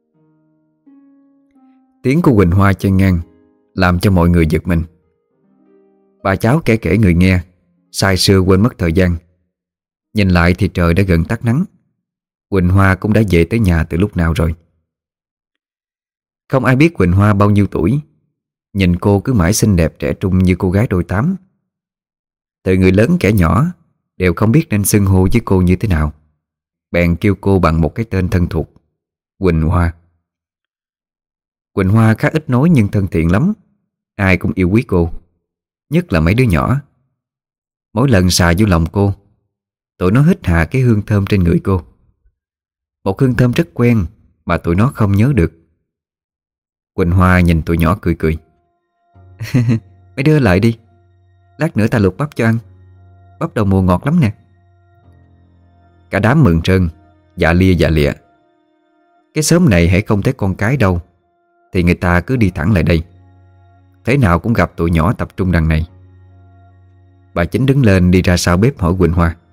Tiếng của Quỳnh Hoa chen ngang, làm cho mọi người giật mình. Bà cháu kể kể người nghe, say sưa quên mất thời gian. Nhìn lại thì trời đã gần tắt nắng. Quỳnh Hoa cũng đã về tới nhà từ lúc nào rồi. Không ai biết Quỳnh Hoa bao nhiêu tuổi. Nhìn cô cứ mãi xinh đẹp trẻ trung như cô gái đôi tám. Từ người lớn kẻ nhỏ đều không biết nên xưng hô với cô như thế nào, bèn kêu cô bằng một cái tên thân thuộc, Quỳnh Hoa. Quỳnh Hoa khá ít nói nhưng thân thiện lắm. Ai cũng yêu quý cô, nhất là mấy đứa nhỏ. Mỗi lần xà vô lòng cô, tụi nó hít hà cái hương thơm trên người cô. Một hương thơm rất quen mà tụi nó không nhớ được. Quỳnh Hoa nhìn tụi nhỏ cười cười. Mấy đứa lại đi, lát nữa ta luộc bắp cho ăn. Bắp đầu mùa ngọt lắm nè. Cả đám mừng trơn, dạ lia dạ lịa. Cái xóm này hễ không thấy con cái đâu thì người ta cứ đi thẳng lại đây. Thế nào cũng gặp tụi nhỏ tập trung đằng này. Bà Chính đứng lên đi ra sau bếp hỏi Quỳnh Hoa.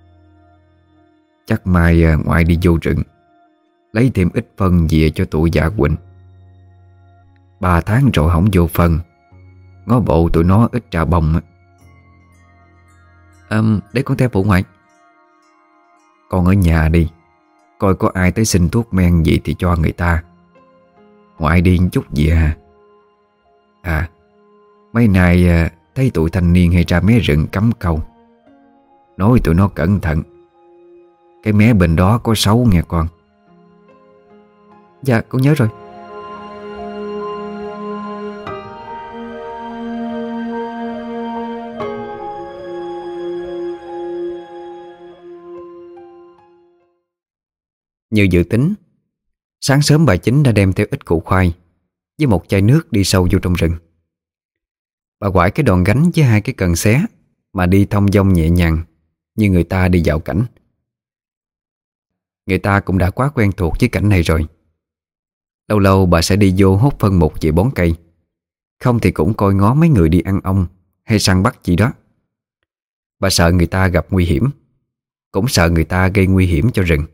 Chắc mai ngoại đi vô rừng lấy thêm ít phân về cho tụi dạ Quỳnh. Ba tháng rồi không vô phân, ngó bộ tụi nó ít trà bông. à, Để con theo phụ ngoại. Con ở nhà đi, coi có ai tới xin thuốc men gì thì cho người ta. Ngoại đi chút gì à. À, mấy nay thấy tụi thanh niên hay ra mé rừng cắm câu, nói tụi nó cẩn thận. Cái mé bên đó có sấu nghe con. Dạ con nhớ rồi. Như dự tính, sáng sớm bà Chính đã đem theo ít củ khoai với một chai nước đi sâu vô trong rừng. Bà quải cái đòn gánh với hai cái cần xé mà đi thong dong nhẹ nhàng như người ta đi dạo cảnh. Người ta cũng đã quá quen thuộc với cảnh này rồi. Lâu lâu bà sẽ đi vô hốt phân một về bón cây, không thì cũng coi ngó mấy người đi ăn ong hay săn bắt gì đó. Bà sợ người ta gặp nguy hiểm, cũng sợ người ta gây nguy hiểm cho rừng.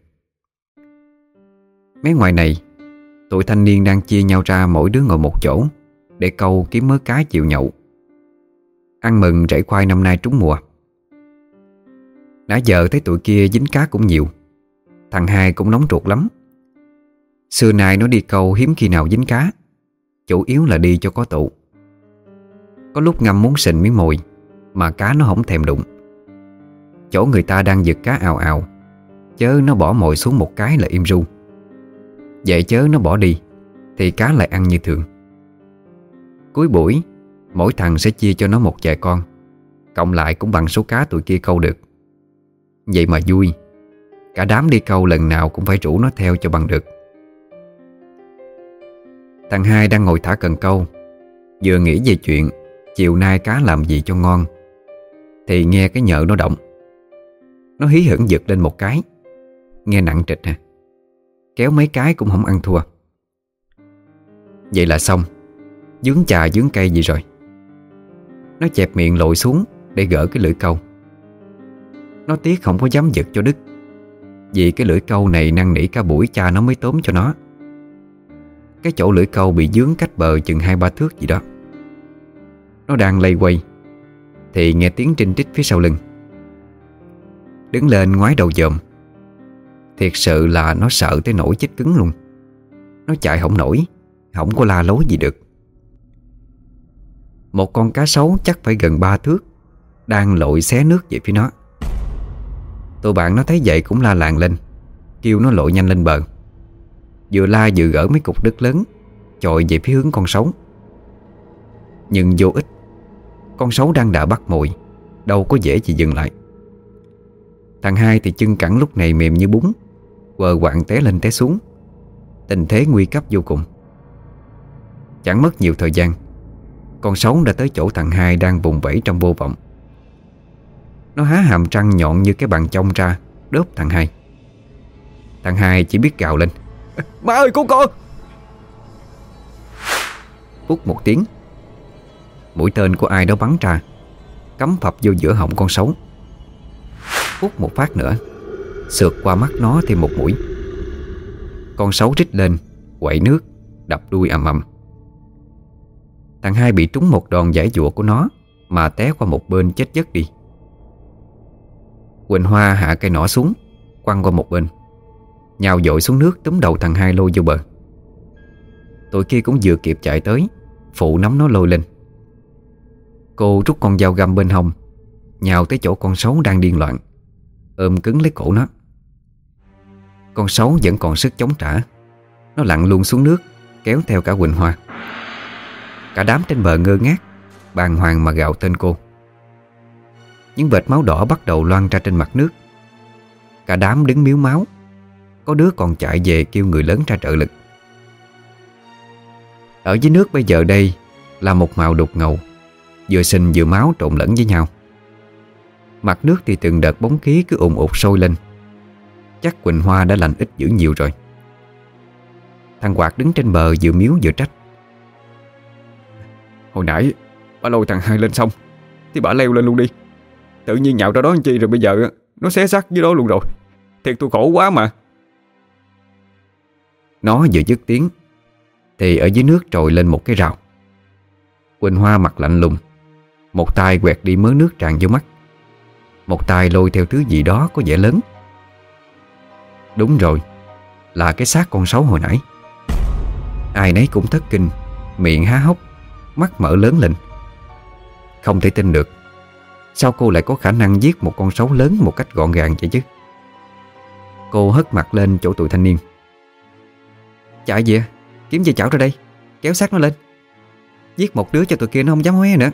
Mấy ngoài này, tụi thanh niên đang chia nhau ra mỗi đứa ngồi một chỗ để câu kiếm mớ cá chiều nhậu. Ăn mừng rễ khoai năm nay trúng mùa. Nãy giờ thấy tụi kia dính cá cũng nhiều. Thằng hai cũng nóng ruột lắm. Xưa nay nó đi câu hiếm khi nào dính cá, chủ yếu là đi cho có tụ. Có lúc ngâm muốn sình miếng mồi mà cá nó không thèm đụng. Chỗ người ta đang giật cá ào ào, chớ nó bỏ mồi xuống một cái là im ru. Vậy chớ nó bỏ đi thì cá lại ăn như thường. Cuối buổi, mỗi thằng sẽ chia cho nó một vài con, cộng lại cũng bằng số cá tụi kia câu được. Vậy mà vui. Cả đám đi câu lần nào cũng phải rủ nó theo cho bằng được. Thằng hai đang ngồi thả cần câu, vừa nghĩ về chuyện chiều nay cá làm gì cho ngon, thì nghe cái nhợ nó động. Nó hí hửng giật lên một cái, nghe nặng trịch hả. Kéo mấy cái cũng không ăn thua. Vậy là xong. Dướng chà dướng cây gì rồi. Nó chẹp miệng lội xuống để gỡ cái lưỡi câu. Nó tiếc không có dám giật cho đứt, vì cái lưỡi câu này năn nỉ cả buổi cha nó mới tóm cho nó. Cái chỗ lưỡi câu bị dướng cách bờ chừng hai ba thước gì đó. Nó đang lây quay thì nghe tiếng trinh trích phía sau lưng. Đứng lên ngoái đầu dòm. Thiệt sự là nó sợ tới nỗi chết cứng luôn. Nó chạy không nổi, không có la lối gì được. Một con cá sấu chắc phải gần ba thước đang lội xé nước về phía nó. Tụi bạn nó thấy vậy cũng la làng lên, kêu nó lội nhanh lên bờ. Vừa la vừa gỡ mấy cục đất lớn chọi về phía hướng con sấu. Nhưng vô ích. Con sấu đang đà bắt mồi, đâu có dễ gì dừng lại. Thằng hai thì chân cẳng lúc này mềm như bún, quờ quạng té lên té xuống. Tình thế nguy cấp vô cùng. Chẳng mất nhiều thời gian, con sấu đã tới chỗ thằng hai đang vùng vẫy trong vô vọng. Nó há hàm răng nhọn như cái bàn chông ra đớp thằng hai. Thằng hai chỉ biết gào lên: "Má ơi, cứu con!" Phút một tiếng, mũi tên của ai đó bắn ra, cắm phập vô giữa họng con sấu. Phút một phát nữa, sượt qua mắt nó thêm một mũi. Con sấu rít lên, quậy nước, đập đuôi ầm ầm. Thằng hai bị trúng một đòn giãy giụa của nó mà té qua một bên chết giấc đi. Quỳnh Hoa hạ cây nỏ xuống, quăng qua một bên, nhào dội xuống nước túm đầu thằng hai lôi vô bờ. Tụi kia cũng vừa kịp chạy tới, phụ nắm nó lôi lên. Cô rút con dao găm bên hông, nhào tới chỗ con sấu đang điên loạn, ôm cứng lấy cổ nó. Con sấu vẫn còn sức chống trả. Nó lặn luôn xuống nước, kéo theo cả Quỳnh Hoa. Cả đám trên bờ ngơ ngác, bàng hoàng mà gào tên cô. Những vệt máu đỏ bắt đầu loang ra trên mặt nước. Cả đám đứng miếu máu. Có đứa còn chạy về kêu người lớn ra trợ lực. Ở dưới nước bây giờ đây là một màu đục ngầu, vừa xình vừa máu trộn lẫn với nhau. Mặt nước thì từng đợt bóng khí cứ ùn ụt sôi lên. Chắc Quỳnh Hoa đã lành ít dữ nhiều rồi. Thằng Quạt đứng trên bờ vừa miếu vừa trách: "Hồi nãy bà lôi thằng hai lên sông thì bà leo lên luôn đi. Tự nhiên nhạo ra đó làm chi, rồi bây giờ nó xé xác dưới đó luôn rồi. Thiệt tôi khổ quá mà." Nó vừa dứt tiếng thì ở dưới nước trồi lên một cái rào. Quỳnh Hoa mặt lạnh lùng, một tay quẹt đi mớ nước tràn vô mắt, một tay lôi theo thứ gì đó có vẻ lớn. Đúng rồi, là cái xác con sấu hồi nãy. Ai nấy cũng thất kinh, miệng há hốc, mắt mở lớn lên. Không thể tin được, sao cô lại có khả năng giết một con sấu lớn một cách gọn gàng vậy chứ? Cô hất mặt lên chỗ tụi thanh niên: "Chạy gì à? Kiếm dây chảo ra đây, kéo xác nó lên. Giết một đứa cho tụi kia nó không dám hóe nữa."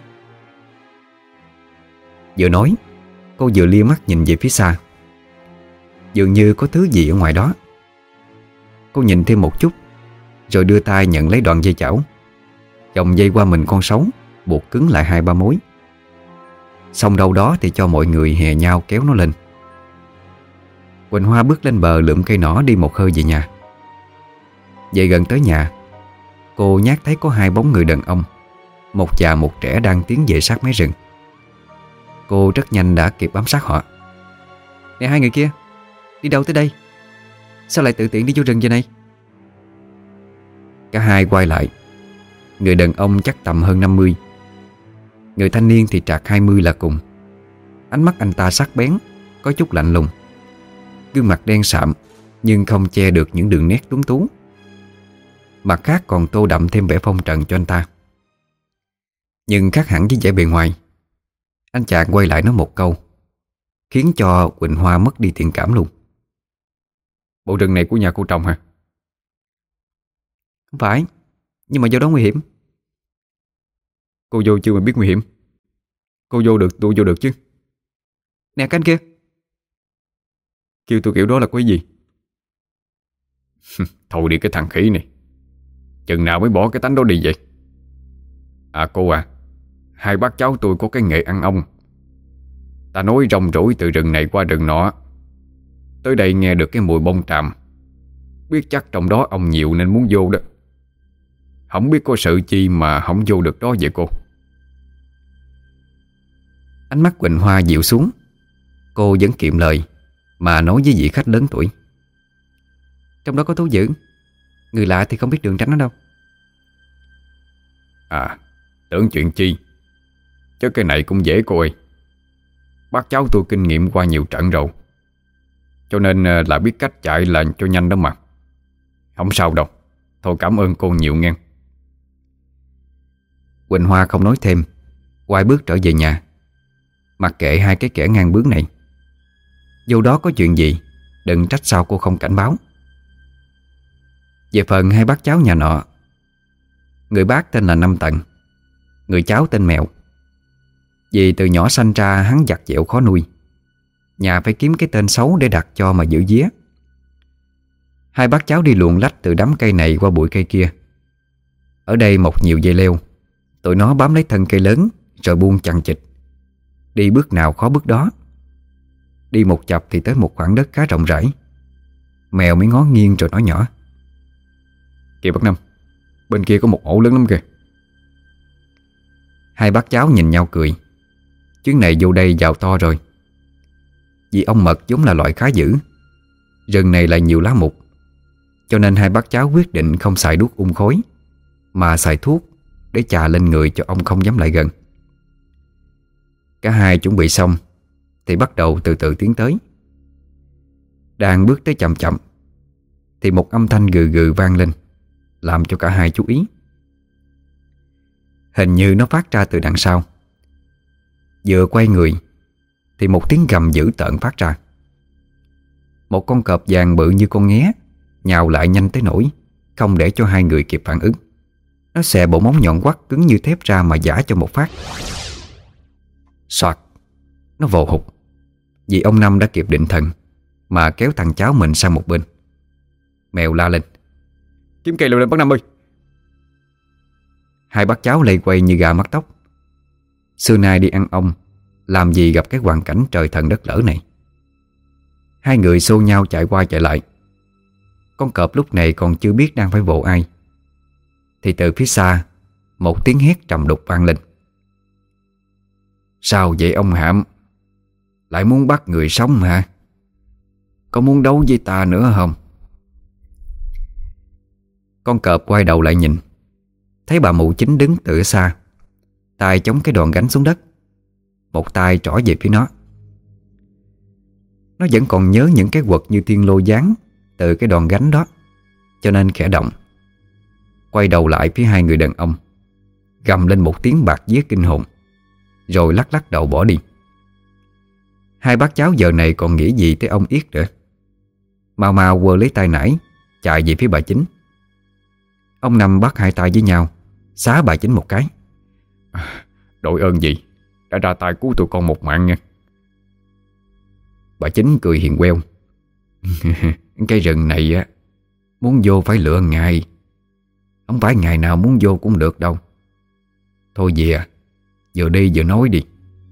Vừa nói, cô vừa lia mắt nhìn về phía xa. Dường như có thứ gì ở ngoài đó. Cô nhìn thêm một chút, rồi đưa tay nhận lấy đoạn dây chảo, chồng dây qua mình con sấu, buộc cứng lại hai ba mối. Xong đâu đó thì cho mọi người hè nhau kéo nó lên. Quỳnh Hoa bước lên bờ lượm cây nỏ đi một hơi về nhà. Về gần tới nhà, cô nhát thấy có hai bóng người đàn ông, một già một trẻ đang tiến về sát mé rừng. Cô rất nhanh đã kịp bám sát họ. "Nè hai người kia, đi đâu tới đây? Sao lại tự tiện đi vô rừng vậy này?" Cả hai quay lại. Người đàn ông chắc tầm hơn năm mươi, người thanh niên thì trạc hai mươi là cùng. Ánh mắt anh ta sắc bén, có chút lạnh lùng. Gương mặt đen sạm nhưng không che được những đường nét tuấn tú. Mặt khác còn tô đậm thêm vẻ phong trần cho anh ta. Nhưng khác hẳn với vẻ bề ngoài. Anh chàng quay lại nói một câu, khiến cho Quỳnh Hoa mất đi thiện cảm luôn. "Bộ rừng này của nhà cô trồng hả?" "Không phải, nhưng mà vô đó nguy hiểm." "Cô vô chưa mà biết nguy hiểm? Cô vô được tôi vô được chứ." "Nè canh kia." "Kêu tôi kiểu đó là cái gì?" "Thôi đi cái thằng khỉ này, chừng nào mới bỏ cái tánh đó đi vậy?" "À cô à, hai bác cháu tôi có cái nghề ăn ong. Ta nói rong ruổi từ rừng này qua rừng nọ, tới đây nghe được cái mùi bông tràm, biết chắc trong đó ong nhiều nên muốn vô đó. Không biết có sự chi mà không vô được đó vậy cô?" Ánh mắt Quỳnh Hoa dịu xuống. Cô vẫn kiệm lời mà nói với vị khách lớn tuổi: Trong đó có thú dữ, người lạ thì không biết đường tránh nó đâu. À, tưởng chuyện chi, chứ cái này cũng dễ cô ơi. Bác cháu tôi kinh nghiệm qua nhiều trận rồi, cho nên là biết cách chạy là cho nhanh đó mà. Không sao đâu. Thôi cảm ơn cô nhiều nghe. Quỳnh Hoa không nói thêm, quay bước trở về nhà. Mặc kệ hai cái kẻ ngang bướng này, dù đó có chuyện gì đừng trách sao cô không cảnh báo. Về phần hai bác cháu nhà nọ, người bác tên là Năm Tận, người cháu tên Mèo. Vì từ nhỏ sanh ra hắn giặt dẹo khó nuôi, nhà phải kiếm cái tên xấu để đặt cho mà giữ vía. Hai bác cháu đi luồn lách từ đám cây này qua bụi cây kia. Ở đây mọc nhiều dây leo, tụi nó bám lấy thân cây lớn rồi buông chằng chịt, đi bước nào khó bước đó. Đi một chập thì tới một khoảng đất khá rộng rãi. Mèo mới ngó nghiêng rồi nói nhỏ: Kìa bác Năm, bên kia có một ổ lớn lắm kìa. Hai bác cháu nhìn nhau cười. Chuyến này vô đây giàu to rồi. Vì ong mật giống là loại khá dữ, rừng này lại nhiều lá mục, cho nên hai bác cháu quyết định không xài đuốc ung khói, mà xài thuốc để chà lên người cho ong không dám lại gần. Cả hai chuẩn bị xong thì bắt đầu từ từ tiến tới. Đang bước tới chậm chậm thì một âm thanh gừ gừ vang lên, làm cho cả hai chú ý. Hình như nó phát ra từ đằng sau. Vừa quay người thì một tiếng gầm dữ tợn phát ra. Một con cọp vàng bự như con nghé nhào lại nhanh tới nỗi không để cho hai người kịp phản ứng. Nó xè bộ móng nhọn quắt cứng như thép ra mà giã cho một phát. Soạt, nó vồ hụt. Vì ông Năm đã kịp định thần mà kéo thằng cháu mình sang một bên. Mèo la lên: Kiếm cây leo lên bác Năm ơi. Hai bác cháu lây quay như gà mắc tóc. Xưa nay đi ăn ong, làm gì gặp cái hoàn cảnh trời thần đất lở này. Hai người xô nhau chạy qua chạy lại. Con cọp lúc này còn chưa biết đang phải vồ ai, thì từ phía xa một tiếng hét trầm đục vang lên: Sao vậy ông Hạm? Lại muốn bắt người sống hả? Có muốn đấu với ta nữa không? Con cọp quay đầu lại nhìn, thấy bà mụ chính đứng từ xa, tay chống cái đòn gánh xuống đất, một tay trỏ về phía nó. Nó vẫn còn nhớ những cái quật như thiên lô giáng từ cái đòn gánh đó, cho nên khẽ động, quay đầu lại phía hai người đàn ông, gầm lên một tiếng bạc vía kinh hồn, rồi lắc lắc đầu bỏ đi. Hai bác cháu giờ này còn nghĩ gì tới ông Yết nữa. Mau mau quơ lấy tay nải chạy về phía bà chính. Ông Năm bắt hai tay với nhau, xá bà chính một cái: Đội ơn gì đã ra tay cứu tụi con một mạng nha. Bà chính cười hiền queo: Cái rừng này á, muốn vô phải lựa ngày, không phải ngày nào muốn vô cũng được đâu. Thôi về, vừa đi vừa nói đi.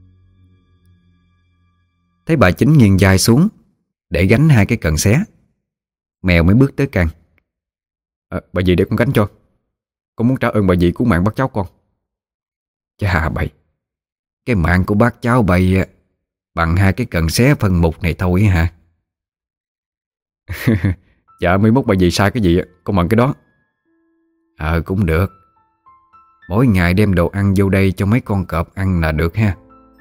Thấy bà chính nghiêng vai xuống để gánh hai cái cần xé, Mèo mới bước tới can: à, Bà dì để con gánh cho. Con muốn trả ơn bà dì cứu mạng bác cháu con. Chà bậy, cái mạng của bác cháu bậy bằng hai cái cần xé phân mục này thôi hả? Dạ mới mốt bà dì sai cái gì con bằng cái đó. Ờ cũng được. Mỗi ngày đem đồ ăn vô đây cho mấy con cọp ăn là được ha.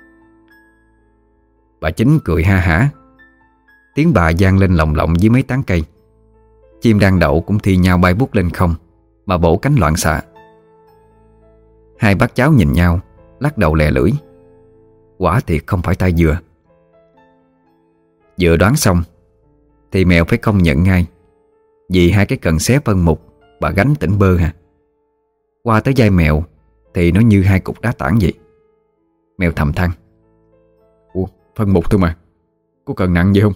Bà chính cười ha hả. Tiếng bà vang lên lồng lộng dưới mấy tán cây. Chim đang đậu cũng thi nhau bay bút lên không mà bổ cánh loạn xạ. Hai bác cháu nhìn nhau, lắc đầu lè lưỡi. Quả thiệt không phải tay dừa. Vừa đoán xong thì Mèo phải công nhận ngay, vì hai cái cần xé phân mục bà gánh tỉnh bơ ha. Qua tới vai Mèo thì nó như hai cục đá tảng vậy. Mèo thầm than: Ủa, phân mục thôi mà, có cần nặng gì không?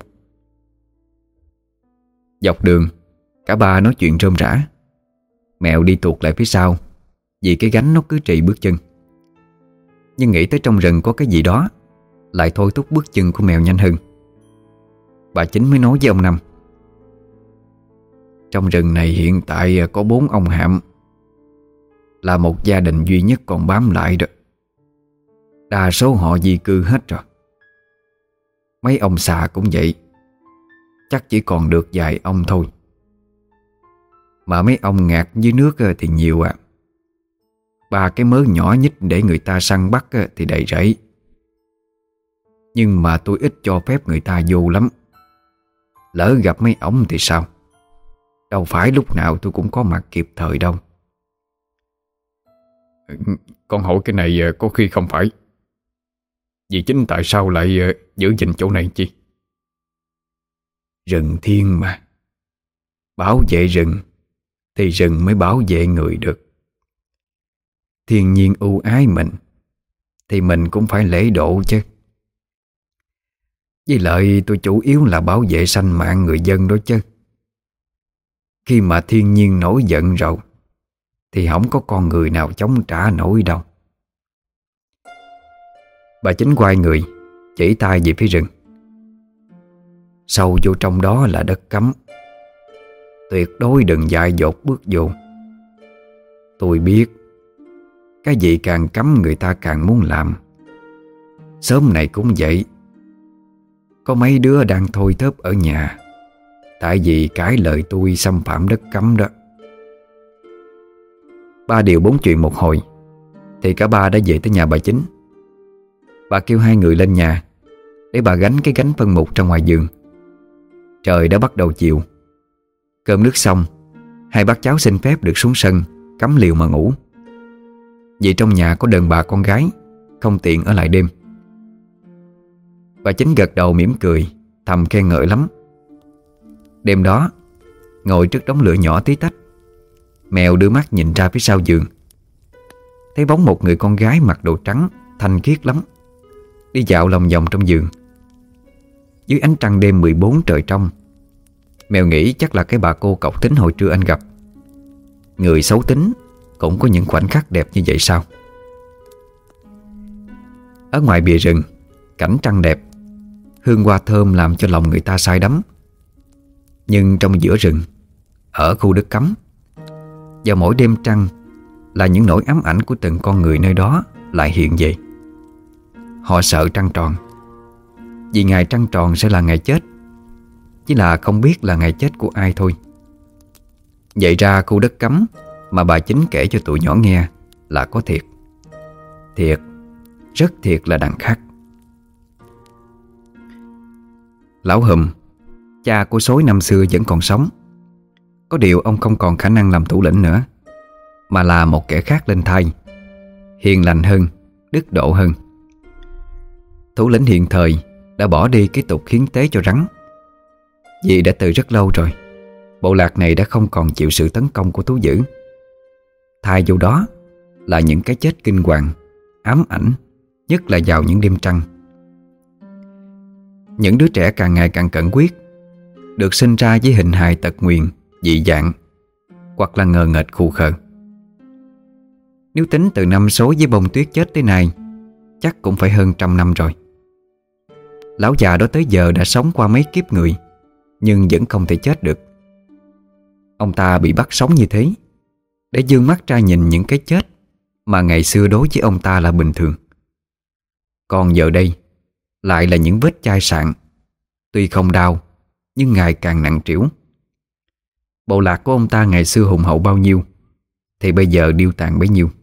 Dọc đường cả ba nói chuyện rôm rã. Mèo đi tuột lại phía sau, vì cái gánh nó cứ trì bước chân. Nhưng nghĩ tới trong rừng có cái gì đó lại thôi thúc bước chân của Mèo nhanh hơn. Bà chính mới nói với ông Năm: Trong rừng này hiện tại có bốn ông Hạm, là một gia đình duy nhất còn bám lại đó. Đa số họ di cư hết rồi. Mấy ông xà cũng vậy. Chắc chỉ còn được vài ông thôi. Mà mấy ông ngạt dưới nước thì nhiều à. Ba cái mớ nhỏ nhít để người ta săn bắt thì đầy rẫy. Nhưng mà tôi ít cho phép người ta vô lắm. Lỡ gặp mấy ổng thì sao? Đâu phải lúc nào tôi cũng có mặt kịp thời đâu. Con hỏi cái này có khi không phải. Vì chính tại sao lại giữ gìn chỗ này chi? Rừng thiên mà. Bảo vệ rừng thì rừng mới bảo vệ người được. Thiên nhiên ưu ái mình thì mình cũng phải lễ độ chứ. Với lại tôi chủ yếu là bảo vệ sanh mạng người dân đó chứ. Khi mà thiên nhiên nổi giận rồi thì không có con người nào chống trả nổi đâu. Bà Chính quay người chỉ tay về phía rừng. Sâu vô trong đó là đất cấm. Tuyệt đối đừng dại dột bước vô. Tôi biết cái gì càng cấm người ta càng muốn làm. Sớm này cũng vậy. Có mấy đứa đang thôi thớp ở nhà tại vì cãi lời tôi xâm phạm đất cấm đó. Ba điều bốn chuyện một hồi thì cả ba đã về tới nhà bà Chính. Bà kêu hai người lên nhà để bà gánh cái gánh phân mục ra ngoài giường. Trời đã bắt đầu chiều. Cơm nước xong, hai bác cháu xin phép được xuống sân cắm liều mà ngủ. Vì trong nhà có đàn bà con gái, không tiện ở lại đêm. Bà Chính gật đầu mỉm cười, thầm khen ngợi lắm. Đêm đó, ngồi trước đống lửa nhỏ tí tách, mèo đưa mắt nhìn ra phía sau giường. Thấy bóng một người con gái mặc đồ trắng, thanh khiết lắm, đi dạo lòng vòng trong giường. Dưới ánh trăng đêm mười bốn trời trong, mèo nghĩ chắc là cái bà cô cọc tính hồi trưa anh gặp. Người xấu tính cũng có những khoảnh khắc đẹp như vậy sao? Ở ngoài bìa rừng, cảnh trăng đẹp, hương hoa thơm làm cho lòng người ta say đắm. Nhưng trong giữa rừng, ở khu đất cấm, vào mỗi đêm trăng là những nỗi ám ảnh của từng con người nơi đó lại hiện về. Họ sợ trăng tròn, vì ngày trăng tròn sẽ là ngày chết, chỉ là không biết là ngày chết của ai thôi. Vậy ra khu đất cấm mà bà Chính kể cho tụi nhỏ nghe là có thiệt. Thiệt, rất thiệt là đằng khác. Lão Hùm, cha của Sói năm xưa vẫn còn sống. Có điều ông không còn khả năng làm thủ lĩnh nữa, mà là một kẻ khác lên thay, hiền lành hơn, đức độ hơn. Thủ lĩnh hiện thời đã bỏ đi cái tục hiến tế cho rắn. Vì đã từ rất lâu rồi, bộ lạc này đã không còn chịu sự tấn công của thú dữ. Thay vào đó là những cái chết kinh hoàng, ám ảnh, nhất là vào những đêm trăng. Những đứa trẻ càng ngày càng cẩn quyết, được sinh ra với hình hài tật nguyền, dị dạng, hoặc là ngờ nghệch khù khờ. Nếu tính từ năm Số với bông tuyết chết tới nay, chắc cũng phải hơn trăm năm rồi. Lão già đó tới giờ đã sống qua mấy kiếp người, nhưng vẫn không thể chết được. Ông ta bị bắt sống như thế để dương mắt ra nhìn những cái chết mà ngày xưa đối với ông ta là bình thường. Còn giờ đây lại là những vết chai sạn, tuy không đau nhưng ngày càng nặng trĩu. Bộ lạc của ông ta ngày xưa hùng hậu bao nhiêu thì bây giờ điêu tàn bấy nhiêu.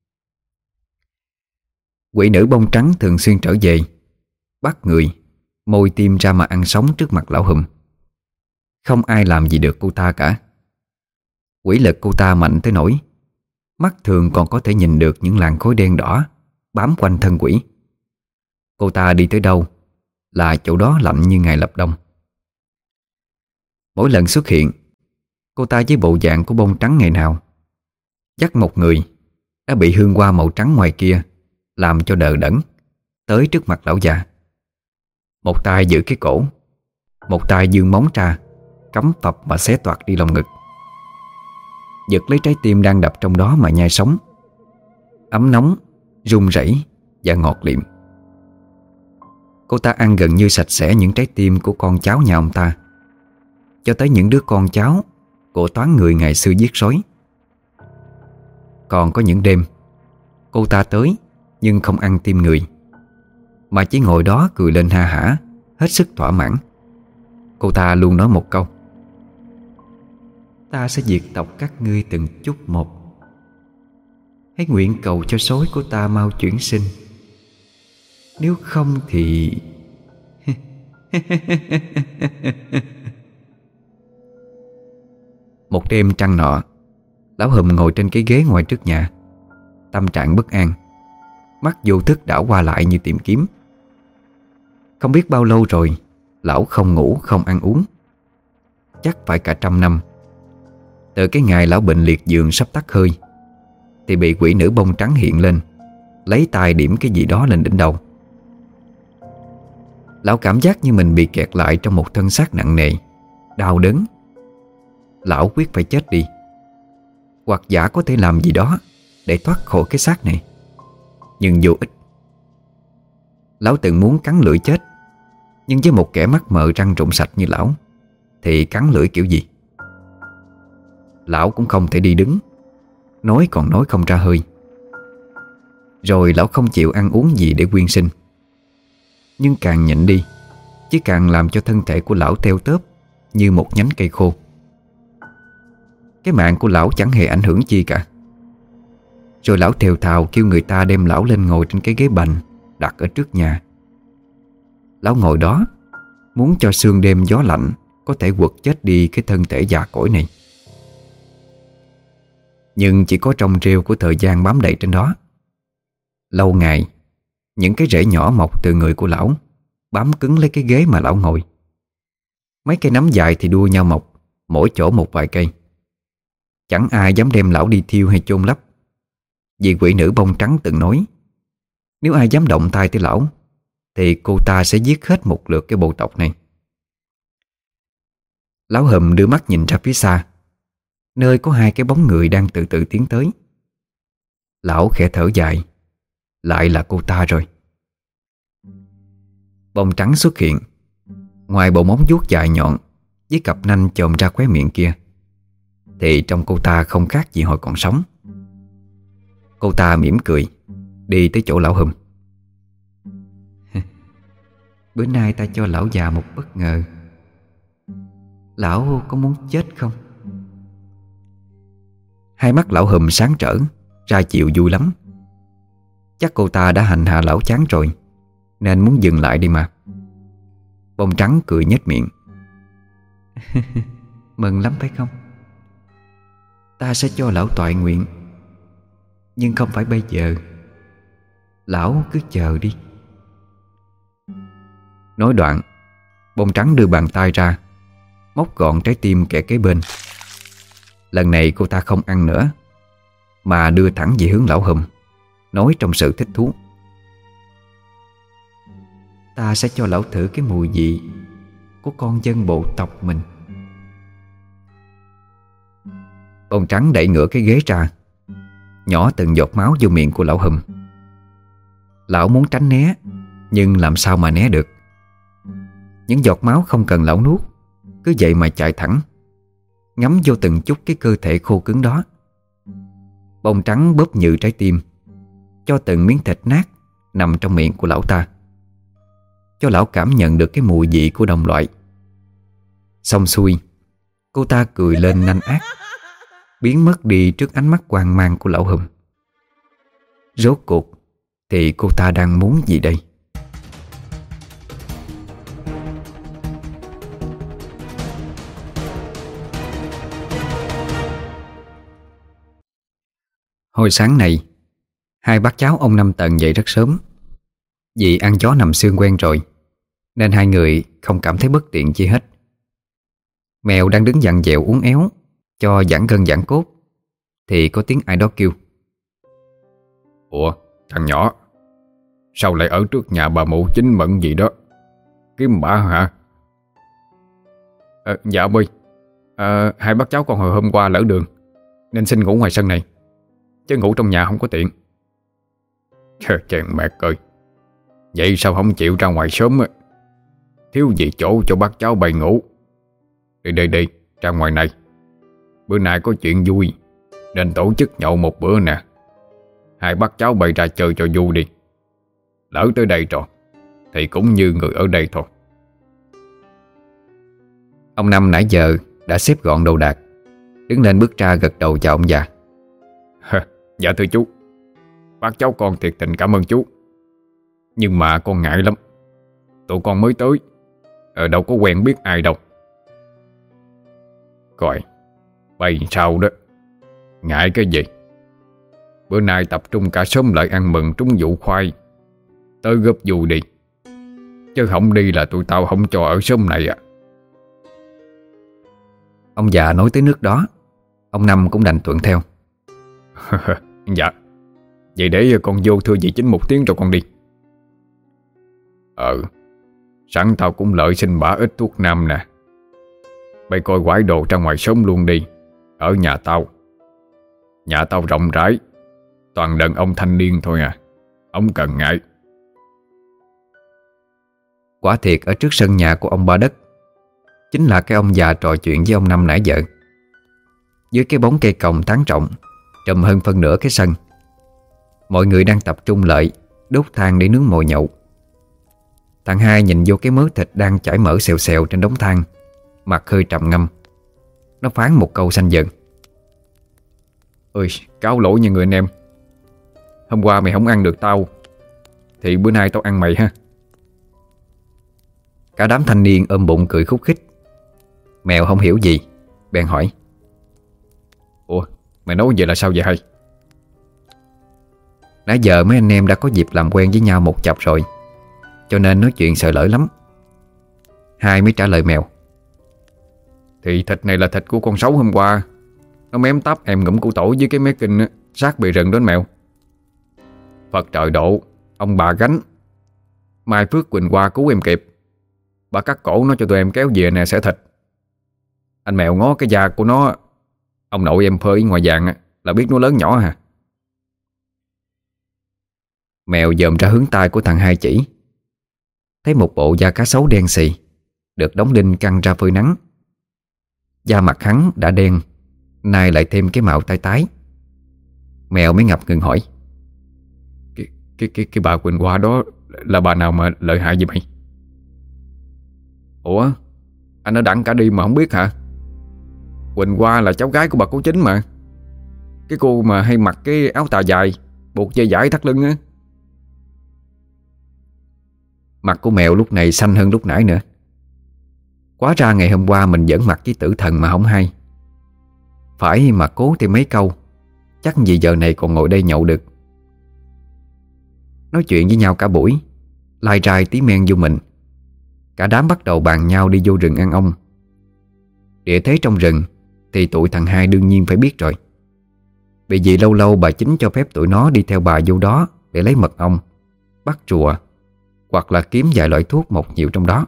Quỷ nữ bông trắng thường xuyên trở về, bắt người, môi tim ra mà ăn sống trước mặt lão Hùm. Không ai làm gì được cô ta cả. Quỷ lực cô ta mạnh tới nỗi mắt thường còn có thể nhìn được những làn khói đen đỏ bám quanh thân quỷ. Cô ta đi tới đâu là chỗ đó lạnh như ngày lập đông. Mỗi lần xuất hiện, cô ta với bộ dạng của bông trắng ngày nào, dắt một người đã bị hương hoa màu trắng ngoài kia làm cho đờ đẫn, tới trước mặt lão già. Một tay giữ cái cổ, một tay giương móng ra, cắm phập mà xé toạc đi lòng ngực, giật lấy trái tim đang đập trong đó mà nhai sống. Ấm nóng, run rẩy và ngọt liệm. Cô ta ăn gần như sạch sẽ những trái tim của con cháu nhà ông ta, cho tới những đứa con cháu của toán người ngày xưa giết sói. Còn có những đêm cô ta tới nhưng không ăn tim người, mà chỉ ngồi đó cười lên ha hả, hết sức thỏa mãn. Cô ta luôn nói một câu: ta sẽ diệt tộc các ngươi từng chút một. Hãy nguyện cầu cho sói của ta mau chuyển sinh. Nếu không thì... Một đêm trăng nọ, Lão Hùm ngồi trên cái ghế ngoài trước nhà, tâm trạng bất an, mắt vô thức đảo qua lại như tìm kiếm. Không biết bao lâu rồi lão không ngủ không ăn uống, chắc phải cả trăm năm. Từ cái ngày lão bệnh liệt giường sắp tắt hơi thì bị quỷ nữ bông trắng hiện lên, lấy tay điểm cái gì đó lên đỉnh đầu. Lão cảm giác như mình bị kẹt lại trong một thân xác nặng nề, đau đớn. Lão quyết phải chết đi, hoặc giả có thể làm gì đó để thoát khỏi cái xác này, nhưng vô ích. Lão từng muốn cắn lưỡi chết, nhưng với một kẻ mắt mờ răng rụng sạch như lão thì cắn lưỡi kiểu gì? Lão cũng không thể đi đứng, nói còn nói không ra hơi. Rồi lão không chịu ăn uống gì để quyên sinh. Nhưng càng nhịn đi, chỉ càng làm cho thân thể của lão teo tóp như một nhánh cây khô. Cái mạng của lão chẳng hề ảnh hưởng chi cả. Rồi lão thều thào kêu người ta đem lão lên ngồi trên cái ghế bành đặt ở trước nhà. Lão ngồi đó, muốn cho sương đêm gió lạnh có thể quật chết đi cái thân thể già cỗi này. Nhưng chỉ có trong rêu của thời gian bám đầy trên đó. Lâu ngày, những cái rễ nhỏ mọc từ người của lão bám cứng lấy cái ghế mà lão ngồi. Mấy cây nắm dài thì đua nhau mọc, mỗi chỗ một vài cây. Chẳng ai dám đem lão đi thiêu hay chôn lấp, vì quỷ nữ bông trắng từng nói nếu ai dám động tay tới lão thì cô ta sẽ giết hết một lượt cái bộ tộc này. Lão Hùm đưa mắt nhìn ra phía xa, nơi có hai cái bóng người đang từ từ tiến tới. Lão khẽ thở dài, lại là cô ta rồi. Bông trắng xuất hiện, ngoài bộ móng vuốt dài nhọn với cặp nanh chồm ra khóe miệng kia thì trông cô ta không khác gì hồi còn sống. Cô ta mỉm cười, đi tới chỗ lão Hùm. Bữa nay ta cho lão già một bất ngờ. Lão có muốn chết không? Hai mắt lão Hùm sáng trở, ra chiều vui lắm. Chắc cô ta đã hành hạ lão chán rồi, nên muốn dừng lại đi mà. Bông trắng cười nhếch miệng. Mừng lắm phải không? Ta sẽ cho lão toại nguyện, nhưng không phải bây giờ. Lão cứ chờ đi. Nói đoạn, bông trắng đưa bàn tay ra, móc gọn trái tim kẻ kế bên. Lần này cô ta không ăn nữa, mà đưa thẳng về hướng lão Hùm, nói trong sự thích thú. Ta sẽ cho lão thử cái mùi vị của con dân bộ tộc mình. Bông trắng đẩy ngửa cái ghế ra, nhỏ từng giọt máu vô miệng của lão Hùm. Lão muốn tránh né, nhưng làm sao mà né được. Những giọt máu không cần lão nuốt, cứ vậy mà chạy thẳng, ngắm vô từng chút cái cơ thể khô cứng đó. Bông trắng bóp nhự trái tim, cho từng miếng thịt nát nằm trong miệng của lão ta, cho lão cảm nhận được cái mùi vị của đồng loại. Xong xuôi, cô ta cười lên nanh ác, biến mất đi trước ánh mắt hoang mang của lão Hùm. Rốt cuộc thì cô ta đang muốn gì đây? Hồi sáng này, hai bác cháu ông Năm Tần dậy rất sớm. Vì ăn chó nằm xương quen rồi, nên hai người không cảm thấy bất tiện chi hết. Mèo đang đứng dặn dẹo uốn éo cho giãn gân giãn cốt thì có tiếng ai đó kêu. Ủa, thằng nhỏ, sao lại ở trước nhà bà mụ Chính Mận gì đó? Kiếm bả hả? À, dạ ơi, à, hai bác cháu con hồi hôm qua lỡ đường, nên xin ngủ ngoài sân này, chứ ngủ trong nhà không có tiện. Chàng mẹ ơi, vậy sao không chịu ra ngoài sớm á? Thiếu gì chỗ cho bác cháu bày ngủ. Đi đi đi, ra ngoài này. Bữa nay có chuyện vui, nên tổ chức nhậu một bữa nè. Hai bác cháu bày ra chơi cho vui đi. Lỡ tới đây rồi, thì cũng như người ở đây thôi. Ông Năm nãy giờ đã xếp gọn đồ đạc, đứng lên bước ra gật đầu chào ông già. Dạ thưa chú, bác cháu con thiệt tình cảm ơn chú. Nhưng mà con ngại lắm, tụi con mới tới, ở đâu có quen biết ai đâu. Coi, bày sao đó, ngại cái gì? Bữa nay tập trung cả xóm lại ăn mừng trúng vụ khoai, tới góp vui đi, chứ không đi là tụi tao không cho ở xóm này à. Ông già nói tới nước đó, ông Năm cũng đành thuận theo. Dạ, vậy để con vô thưa dì Chính một tiếng rồi con đi. Ờ, sẵn tao cũng lợi xin bả ít thuốc nam nè. Bây coi quải đồ ra ngoài sớm luôn đi, ở nhà tao. Nhà tao rộng rãi, toàn đàn ông thanh niên thôi à, không cần ngại. Quả thiệt ở trước sân nhà của ông Ba Đất chính là cái ông già trò chuyện với ông Năm nãy giờ. Dưới cái bóng cây còng tán trọng, trùm hơn phân nửa cái sân, mọi người đang tập trung lại đốt than để nướng mồi nhậu. Thằng Hai nhìn vô cái mớ thịt đang chảy mỡ xèo xèo trên đống than, mặt hơi trầm ngâm. Nó phán một câu xanh dần. Ơi, cáo lỗi nha người anh em. Hôm qua mày không ăn được tao, thì bữa nay tao ăn mày ha. Cả đám thanh niên ôm bụng cười khúc khích. Mèo không hiểu gì, bèn hỏi: Ủa, mày nói vậy là sao vậy hay? Nãy giờ mấy anh em đã có dịp làm quen với nhau một chập rồi, cho nên nói chuyện sợ lỡ lắm. Hai mới trả lời mèo: Thì thịt này là thịt của con sấu hôm qua, nó mém tắp em ngủm củ tỏi với cái mé kinh sát bì rừng đó anh mèo. Phật trời độ, ông bà gánh, mai Phước Quỳnh qua cứu em kịp. Bà cắt cổ nó cho tụi em kéo về nè xẻ thịt. Anh mèo ngó cái da của nó, ông nội em phơi ngoài vàng là biết nó lớn nhỏ hả? Mèo dòm ra hướng tay của thằng Hai chỉ, thấy một bộ da cá sấu đen xì được đóng đinh căng ra phơi nắng. Da mặt hắn đã đen, nay lại thêm cái mạo tái tái. Mèo mới ngập ngừng hỏi: Cái, cái, cái, cái bà Quỳnh qua đó là bà nào mà lợi hại vậy mày? Ủa, anh đã đặng cả đi mà không biết hả? Quỳnh qua là cháu gái của bà Cố Chính mà. Cái cô mà hay mặc cái áo tà dài, buộc dây dải thắt lưng á. Mặt của mèo lúc này xanh hơn lúc nãy nữa. Quá ra ngày hôm qua mình giỡn mặt với tử thần mà không hay. Phải mà cố thêm mấy câu, chắc gì giờ này còn ngồi đây nhậu được. Nói chuyện với nhau cả buổi, lai rai tí men vô mình. Cả đám bắt đầu bàn nhau đi vô rừng ăn ong. Địa thế trong rừng thì tụi thằng Hai đương nhiên phải biết rồi. Bởi vì lâu lâu bà Chính cho phép tụi nó đi theo bà vô đó để lấy mật ong, bắt rùa, hoặc là kiếm vài loại thuốc một nhiều trong đó.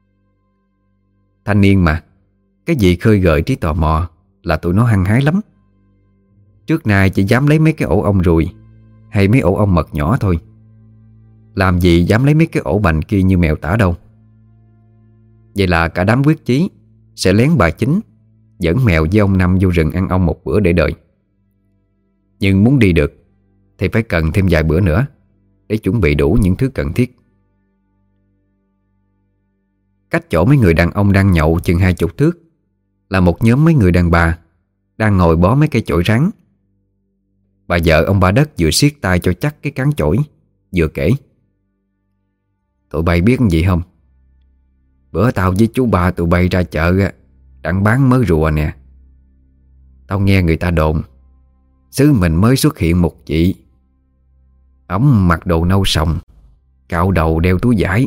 Thanh niên mà, cái gì khơi gợi trí tò mò là tụi nó hăng hái lắm. Trước nay chỉ dám lấy mấy cái ổ ong ruồi hay mấy ổ ong mật nhỏ thôi, làm gì dám lấy mấy cái ổ bành kia như mèo tả đâu. Vậy là cả đám quyết chí sẽ lén bà Chính dẫn mèo với ông Năm vô rừng ăn ong một bữa để đợi. Nhưng muốn đi được thì phải cần thêm vài bữa nữa để chuẩn bị đủ những thứ cần thiết. Cách chỗ mấy người đàn ông đang nhậu chừng hai chục thước là một nhóm mấy người đàn bà đang ngồi bó mấy cây chổi rắn. Bà vợ ông Ba Đất vừa siết tay cho chắc cái cán chổi, vừa kể: Tụi bay biết gì không? Bữa tao với chú ba tụi bay ra chợ đang bán mớ rùa nè. Tao nghe người ta đồn xứ mình mới xuất hiện một chị. Ổng mặc đồ nâu sòng, cạo đầu đeo túi vải.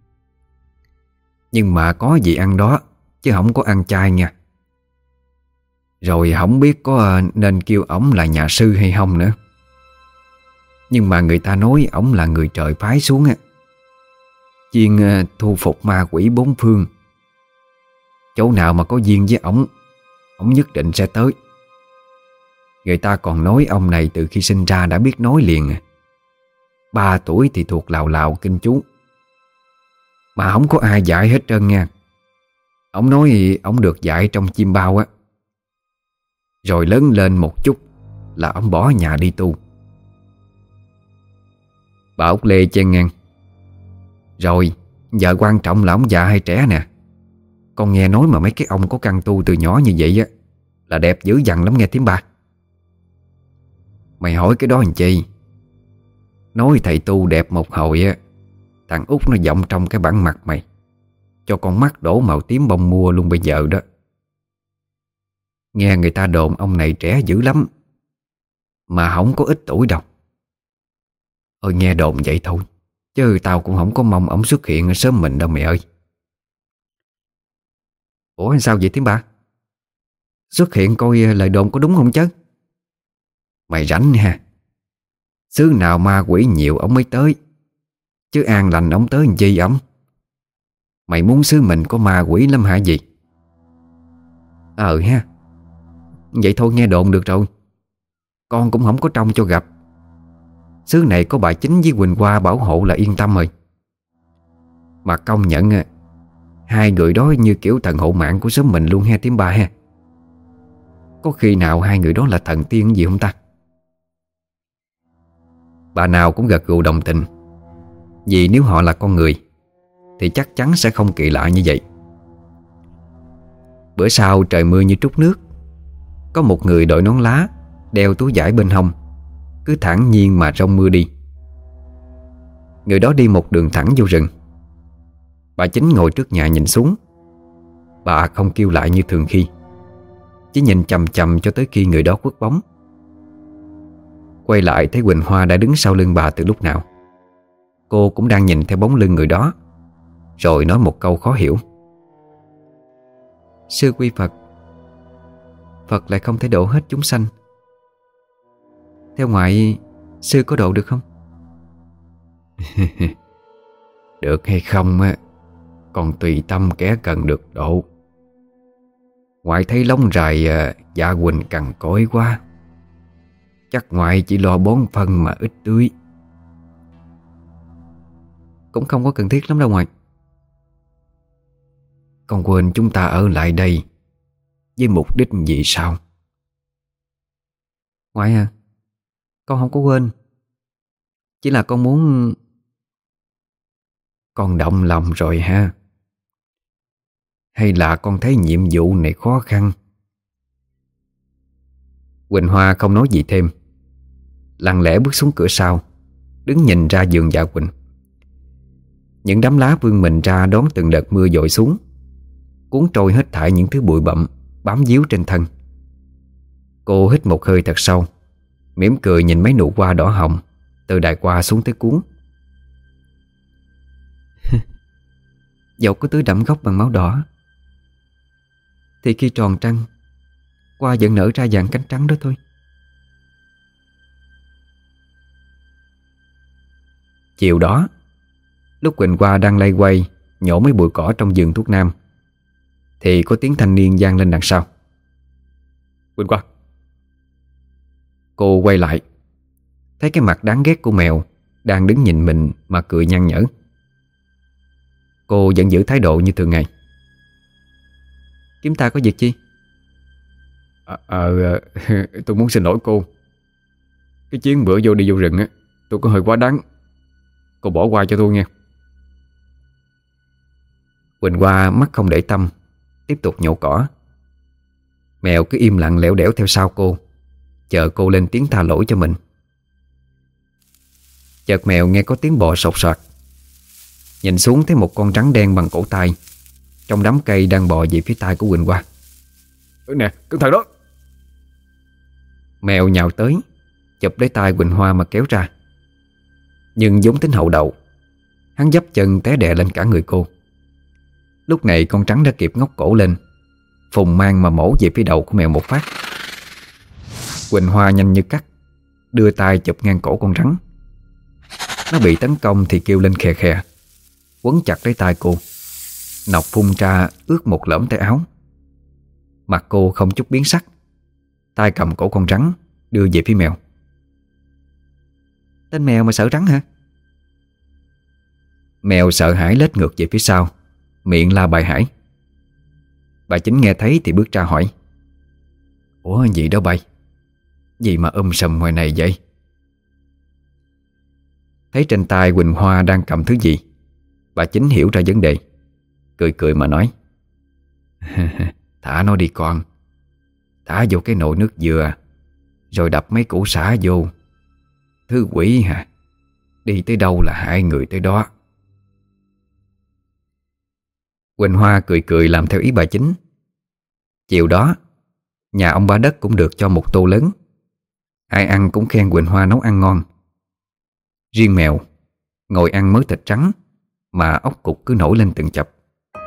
Nhưng mà có gì ăn đó, chứ không có ăn chay nha. Rồi không biết có nên kêu ổng là nhà sư hay không nữa. Nhưng mà người ta nói ổng là người trời phái xuống á, chuyên thu phục ma quỷ bốn phương. Chỗ nào mà có duyên với ổng, ổng nhất định sẽ tới. Người ta còn nói ông này từ khi sinh ra đã biết nói liền. Ba tuổi thì thuộc lào lào kinh chú, mà không có ai dạy hết trơn nha. Ổng nói ổng được dạy trong chim bao á. Rồi lớn lên một chút là ổng bỏ nhà đi tu. Bà Út Lê chen ngang: Rồi, giờ quan trọng là ông già hay trẻ nè. Con nghe nói mà mấy cái ông có căn tu từ nhỏ như vậy á là đẹp dữ dằn lắm nghe thím ba. Mày hỏi cái đó làm chi? Nói thầy tu đẹp một hồi á, thằng Út nó vọng trong cái bản mặt mày, cho con mắt đổ màu tím bông mua luôn bây giờ đó. Nghe người ta đồn ông này trẻ dữ lắm, mà không có ít tuổi đâu. Ôi nghe đồn vậy thôi, chứ tao cũng không có mong ổng xuất hiện ở sớm mình đâu mẹ ơi. Ủa sao vậy thím ba? Xuất hiện coi lời đồn có đúng không chứ? Mày rảnh ha. Xứ nào ma quỷ nhiều ổng mới tới, chứ an lành ổng tới làm chi ổng? Mày muốn xứ mình có ma quỷ lắm hả gì? Ờ ha. Vậy thôi nghe đồn được rồi, con cũng không có trông cho gặp. Xứ này có bà Chính với Quỳnh Hoa bảo hộ là yên tâm rồi. Mà công nhận hai người đó như kiểu thần hộ mạng của xóm mình luôn ha thím ba ha. Có khi nào hai người đó là thần tiên gì không ta? Bà nào cũng gật gù đồng tình, vì nếu họ là con người thì chắc chắn sẽ không kỳ lạ như vậy. Bữa sau trời mưa như trút nước, có một người đội nón lá, đeo túi vải bên hông, cứ thản nhiên mà rông mưa đi. Người đó đi một đường thẳng vô rừng. Bà Chính ngồi trước nhà nhìn xuống. Bà không kêu lại như thường khi, chỉ nhìn chằm chằm cho tới khi người đó khuất bóng. Quay lại thấy Quỳnh Hoa đã đứng sau lưng bà từ lúc nào. Cô cũng đang nhìn theo bóng lưng người đó, rồi nói một câu khó hiểu. Sư quy Phật, Phật lại không thể độ hết chúng sanh. Theo ngoại, sư có độ được không? Được hay không á, còn tùy tâm kẻ cần được độ. Ngoại thấy lông rài dạ Quỳnh cằn cỗi quá, chắc ngoại chỉ lo bón phân mà ít tưới. Cũng không có cần thiết lắm đâu ngoại. Con quên chúng ta ở lại đây với mục đích gì sao? Ngoại à, con không có quên. Chỉ là con muốn... Con động lòng rồi ha? Hay là con thấy nhiệm vụ này khó khăn? Quỳnh Hoa không nói gì thêm, lặng lẽ bước xuống cửa sau, đứng nhìn ra vườn dạ Quỳnh. Những đám lá vươn mình ra đón từng đợt mưa dội xuống, cuốn trôi hết thảy những thứ bụi bặm bám víu trên thân. Cô hít một hơi thật sâu, mỉm cười nhìn mấy nụ hoa đỏ hồng từ đài hoa xuống tới cuốn. Dẫu có tưới đẫm gốc bằng máu đỏ, thì khi tròn trăng, hoa vẫn nở ra dạng cánh trắng đó thôi. Chiều đó, lúc Quỳnh Hoa đang lay quay nhổ mấy bụi cỏ trong vườn thuốc nam, thì có tiếng thanh niên vang lên đằng sau. Quỳnh Hoa. Cô quay lại, thấy cái mặt đáng ghét của mèo đang đứng nhìn mình mà cười nhăn nhở. Cô vẫn giữ thái độ như thường ngày. Kiếm ta có việc chi? À, à, tôi muốn xin lỗi cô. Cái chuyến bữa vô đi vô rừng á, tôi có hơi quá đáng. Cô bỏ qua cho tôi nghe. Quỳnh Hoa mắt không để tâm, tiếp tục nhổ cỏ. Mèo cứ im lặng lẻo đẻo theo sau cô, chờ cô lên tiếng tha lỗi cho mình. Chợt mèo nghe có tiếng bò sột soạt, nhìn xuống thấy một con rắn đen bằng cổ tay trong đám cây đang bò về phía tai của Quỳnh Hoa. Ừ nè, cẩn thận đó. Mèo nhào tới, chụp lấy tay Quỳnh Hoa mà kéo ra. Nhưng giống tính hậu đậu, hắn dấp chân té đè lên cả người cô. Lúc này con rắn đã kịp ngóc cổ lên, phùng mang mà mổ về phía đầu của mèo một phát. Quỳnh Hoa nhanh như cắt, đưa tay chụp ngang cổ con rắn. Nó bị tấn công thì kêu lên khè khè, quấn chặt lấy tay cô. Nọc phun ra ướt một lõm tay áo. Mặt cô không chút biến sắc, tay cầm cổ con rắn đưa về phía mèo. Tên mèo mà sợ rắn hả? Mèo sợ hãi lết ngược về phía sau, miệng la bài hải. Bà Chính nghe thấy thì bước ra hỏi. Ủa gì đó bay? Gì mà um sùm ngoài này vậy? Thấy trên tay Quỳnh Hoa đang cầm thứ gì, Bà Chính hiểu ra vấn đề, cười cười mà nói: Thả nó đi con. Thả vô cái nồi nước dừa, rồi đập mấy củ sả vô. Thứ quỷ hả? Đi tới đâu là hại người tới đó. Quỳnh Hoa cười cười làm theo ý bà Chính. Chiều đó, nhà ông Ba Đất cũng được cho một tô lớn. Ai ăn cũng khen Quỳnh Hoa nấu ăn ngon. Riêng mèo ngồi ăn mớ thịt trắng mà ốc cục cứ nổi lên từng chập.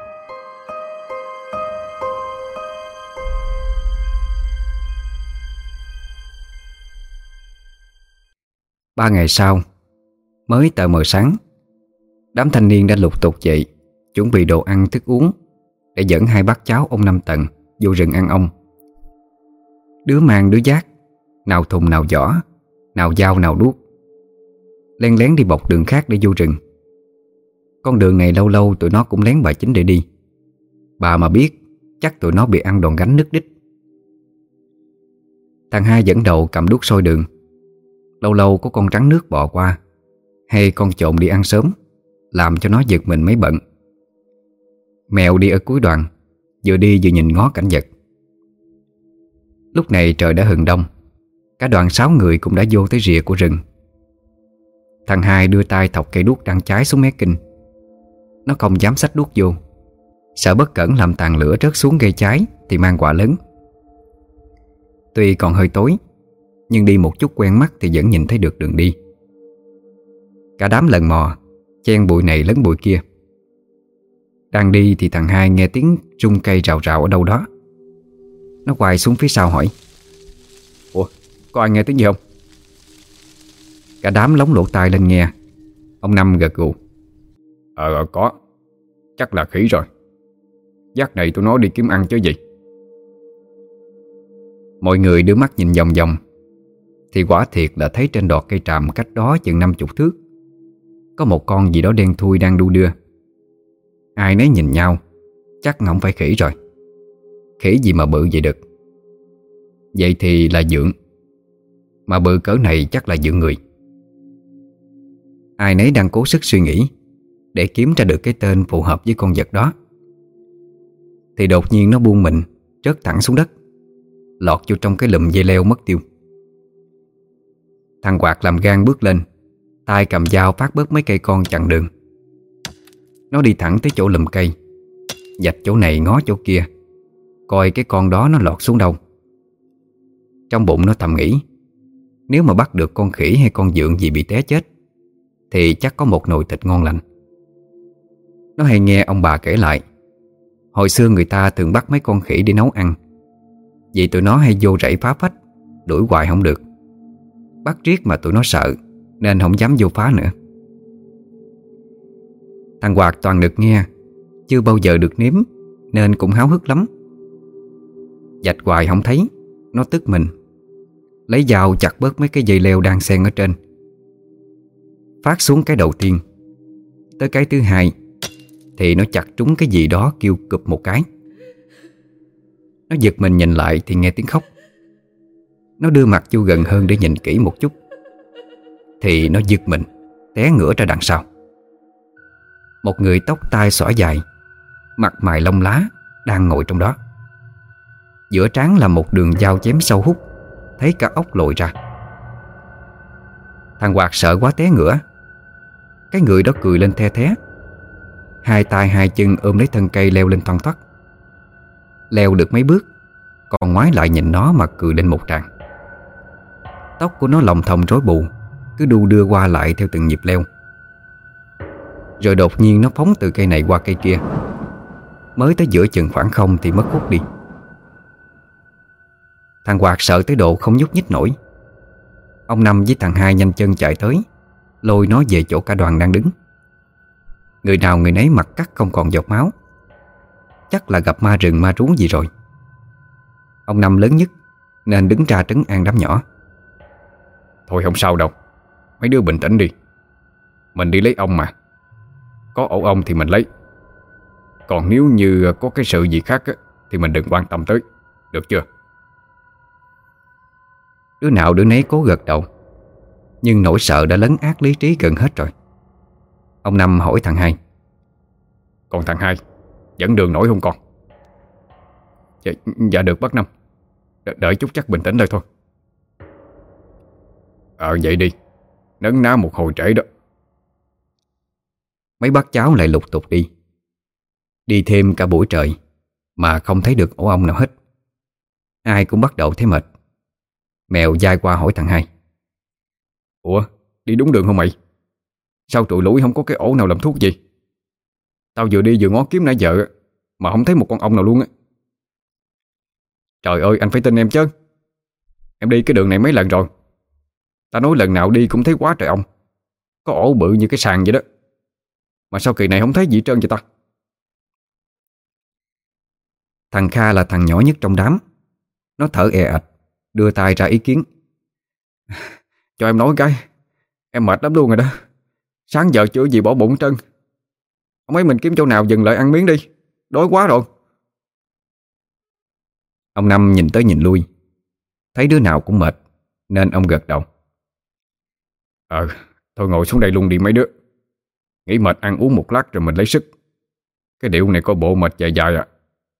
Ba ngày sau, mới tờ mờ sáng, đám thanh niên đã lục tục dậy, chuẩn bị đồ ăn thức uống để dẫn hai bác cháu ông Năm Tần vô rừng ăn ong. Đứa mang đứa vác, nào thùng nào giỏ, nào dao nào đuốc, len lén đi bọc đường khác để vô rừng. Con đường này lâu lâu tụi nó cũng lén bà Chính để đi. Bà mà biết, chắc tụi nó bị ăn đòn gánh nứt đít. Thằng hai dẫn đầu cầm đuốc soi đường. Lâu lâu có con rắn nước bò qua, hay con trộm đi ăn sớm, làm cho nó giật mình mấy bận. Mèo đi ở cuối đoàn, vừa đi vừa nhìn ngó cảnh vật. Lúc này trời đã hừng đông. Cả đoàn sáu người cũng đã vô tới rìa của rừng. Thằng hai đưa tay thọc cây đuốc đang cháy xuống mé kinh. Nó không dám xách đuốc vô, sợ bất cẩn làm tàn lửa rớt xuống gây cháy thì mang quả lớn. Tuy còn hơi tối, nhưng đi một chút quen mắt thì vẫn nhìn thấy được đường đi. Cả đám lần mò, chen bụi này lấn bụi kia. Đang đi thì thằng hai nghe tiếng rung cây rào rào ở đâu đó. Nó quay xuống phía sau hỏi: Ủa, có ai nghe tiếng gì không? Cả đám lóng lỗ tai lên nghe. Ông Năm gật gù: Ờ có, chắc là khỉ rồi. Dắt này tụi nó đi kiếm ăn chứ gì. Mọi người đưa mắt nhìn vòng vòng, thì quả thiệt là thấy trên đọt cây tràm cách đó chừng năm chục thước có một con gì đó đen thui đang đu đưa. Ai nấy nhìn nhau, chắc không phải khỉ rồi. Khỉ gì mà bự vậy được? Vậy thì là dượng. Mà bự cỡ này chắc là dượng người. Ai nấy đang cố sức suy nghĩ để kiếm ra được cái tên phù hợp với con vật đó, thì đột nhiên nó buông mình rớt thẳng xuống đất, lọt vô trong cái lùm dây leo mất tiêu. Thằng Quạt làm gan bước lên, tay cầm dao phát bớt mấy cây con chặn đường. Nó đi thẳng tới chỗ lùm cây, vạch chỗ này ngó chỗ kia, coi cái con đó nó lọt xuống đâu. Trong bụng nó thầm nghĩ, nếu mà bắt được con khỉ hay con dượng gì bị té chết thì chắc có một nồi thịt ngon lành. Nó hay nghe ông bà kể lại, hồi xưa người ta thường bắt mấy con khỉ đi nấu ăn, vì tụi nó hay vô rẫy phá phách, đuổi hoài không được. Bắt riết mà tụi nó sợ, nên không dám vô phá nữa. Thằng Hoạt toàn được nghe, chưa bao giờ được nếm, nên cũng háo hức lắm. Vạch hoài không thấy, nó tức mình, lấy dao chặt bớt mấy cái dây leo đang xen ở trên. Phát xuống cái đầu tiên, tới cái thứ hai thì nó chặt trúng cái gì đó kêu cụp một cái. Nó giật mình nhìn lại thì nghe tiếng khóc. Nó đưa mặt vô gần hơn để nhìn kỹ một chút, thì nó giật mình té ngửa ra đằng sau. Một người tóc tai xõa dài, mặt mày lông lá đang ngồi trong đó. Giữa trán là một đường dao chém sâu hút, thấy cả ốc lồi ra. Thằng Hoạt sợ quá té ngửa. Cái người đó cười lên the thé, hai tay hai chân ôm lấy thân cây leo lên thoăn thoắt. Leo được mấy bước, còn ngoái lại nhìn nó mà cười lên một tràng. Tóc của nó lồng thòng rối bù, cứ đu đưa qua lại theo từng nhịp leo. Rồi đột nhiên nó phóng từ cây này qua cây kia, mới tới giữa chừng khoảng không thì mất hút đi. Thằng Hoạt sợ tới độ không nhúc nhích nổi. Ông Năm với thằng Hai nhanh chân chạy tới, lôi nó về chỗ cả đoàn đang đứng. Người nào người nấy mặt cắt không còn giọt máu, chắc là gặp ma rừng ma rú gì rồi. Ông Năm lớn nhất nên đứng ra trấn an đám nhỏ. Thôi không sao đâu, mấy đứa bình tĩnh đi. Mình đi lấy ong mà, có ổ ong thì mình lấy. Còn nếu như có cái sự gì khác á, thì mình đừng quan tâm tới, được chưa? Đứa nào đứa nấy cố gật đầu, nhưng nỗi sợ đã lấn át lý trí gần hết rồi. Ông Năm hỏi thằng Hai: Còn thằng hai dẫn đường nổi không con? Dạ, dạ được bác Năm. Đ Đợi chút chắc bình tĩnh lại thôi. Ờ vậy đi, nấn ná một hồi trễ đó. Mấy bác cháu lại lục tục đi. Đi thêm cả buổi trời mà không thấy được ổ ong nào hết. Ai cũng bắt đầu thấy mệt. Mèo dai qua hỏi thằng hai: Ủa, đi đúng đường không mày? Sao tụi lũi không có cái ổ nào làm thuốc gì? Tao vừa đi vừa ngó kiếm nãy giờ mà không thấy một con ong nào luôn á. Trời ơi, anh phải tin em chứ. Em đi cái đường này mấy lần rồi. Ta nói lần nào đi cũng thấy quá trời ong. Có ổ bự như cái sàn vậy đó. Mà sao kỳ này không thấy gì trơn vậy ta? Thằng Kha là thằng nhỏ nhất trong đám. Nó thở è ạch, đưa tay ra ý kiến: Cho em nói cái, em mệt lắm luôn rồi đó. Sáng giờ chưa gì bỏ bụng trơn. Ông ấy mình kiếm chỗ nào dừng lại ăn miếng đi. Đói quá rồi. Ông Năm nhìn tới nhìn lui, thấy đứa nào cũng mệt nên ông gật đầu: Ờ, thôi ngồi xuống đây luôn đi mấy đứa. Nghỉ mệt ăn uống một lát rồi mình lấy sức. Cái điệu này có bộ mệt dài dài à.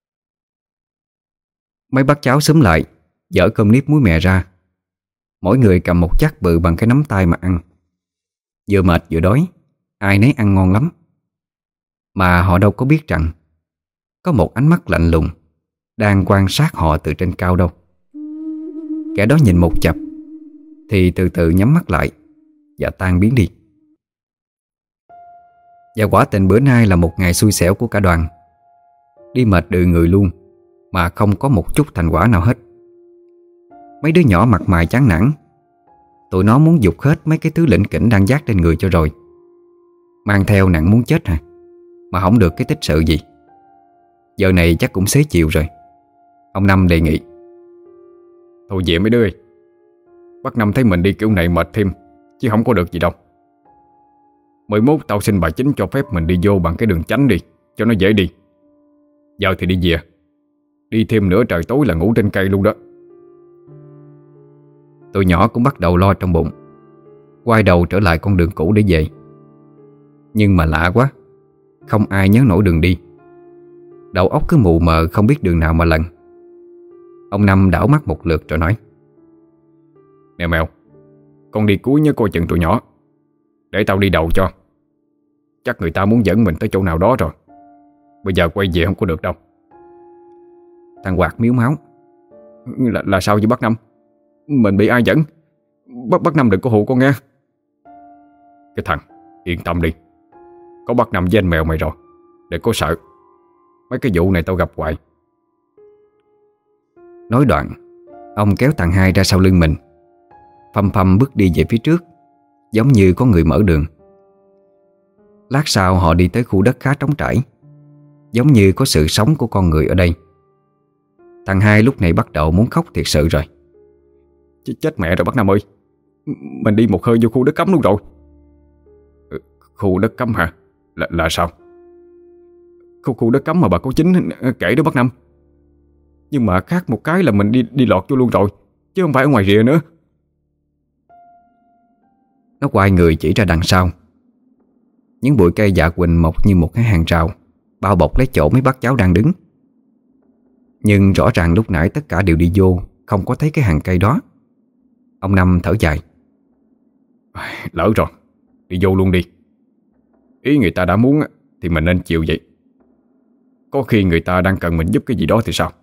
Mấy bác cháu xúm lại, dở cơm nếp muối mè ra. Mỗi người cầm một chác bự bằng cái nắm tay mà ăn. Vừa mệt vừa đói, ai nấy ăn ngon lắm. Mà họ đâu có biết rằng có một ánh mắt lạnh lùng đang quan sát họ từ trên cao đâu. Kẻ đó nhìn một chập thì từ từ nhắm mắt lại và tan biến đi. Và quả tình bữa nay là một ngày xui xẻo của cả đoàn. Đi mệt đừ người luôn mà không có một chút thành quả nào hết. Mấy đứa nhỏ mặt mày chán nản. Tụi nó muốn giục hết mấy cái thứ lỉnh kỉnh đang vác trên người cho rồi. Mang theo nặng muốn chết hả? Mà không được cái tích sự gì. Giờ này chắc cũng xế chiều rồi. Ông Năm đề nghị: Thôi về mấy đứa ơi. Bác Năm thấy mình đi kiểu này mệt thêm, chứ không có được gì đâu. Mười mốt tao xin bà chính cho phép mình đi vô bằng cái đường chánh đi, cho nó dễ đi. Giờ thì đi về. Đi thêm nửa trời tối là ngủ trên cây luôn đó. Tụi nhỏ cũng bắt đầu lo trong bụng, quay đầu trở lại con đường cũ để về. Nhưng mà lạ quá, không ai nhớ nổi đường đi. Đầu óc cứ mù mờ không biết đường nào mà lần. Ông Năm đảo mắt một lượt rồi nói: Nè mèo, con đi cuối nhớ coi chừng tụi nhỏ. Để tao đi đầu cho. Chắc người ta muốn dẫn mình tới chỗ nào đó rồi. Bây giờ quay về không có được đâu. Thằng Hoạt miếu máu: Là, là sao vậy bác Năm? Mình bị ai dẫn? Bác, bác Năm đừng có hù con nghe. Cái thằng, yên tâm đi. Có bác Năm với anh mèo mày rồi. Đừng có sợ. Mấy cái vụ này tao gặp hoài. Nói đoạn, ông kéo thằng hai ra sau lưng mình, phăm phăm bước đi về phía trước, giống như có người mở đường. Lát sau họ đi tới khu đất khá trống trải, giống như có sự sống của con người ở đây. Thằng hai lúc này bắt đầu muốn khóc thiệt sự rồi. Ch Chết mẹ rồi bác Năm ơi. Mình đi một hơi vô khu đất cấm luôn rồi. ừ, Khu đất cấm hả? Là, là sao? Khu, khu đất cấm mà bà cô Chính kể đó bác Năm. Nhưng mà khác một cái là mình đi đi lọt vô luôn rồi, chứ không phải ở ngoài rìa nữa. Nó quay người chỉ ra đằng sau. Những bụi cây dạ quỳnh mọc như một cái hàng rào, bao bọc lấy chỗ mấy bác cháu đang đứng. Nhưng rõ ràng lúc nãy tất cả đều đi vô, không có thấy cái hàng cây đó. Ông Năm thở dài: Lỡ rồi, đi vô luôn đi. Ý người ta đã muốn thì mình nên chịu vậy. Có khi người ta đang cần mình giúp cái gì đó thì sao?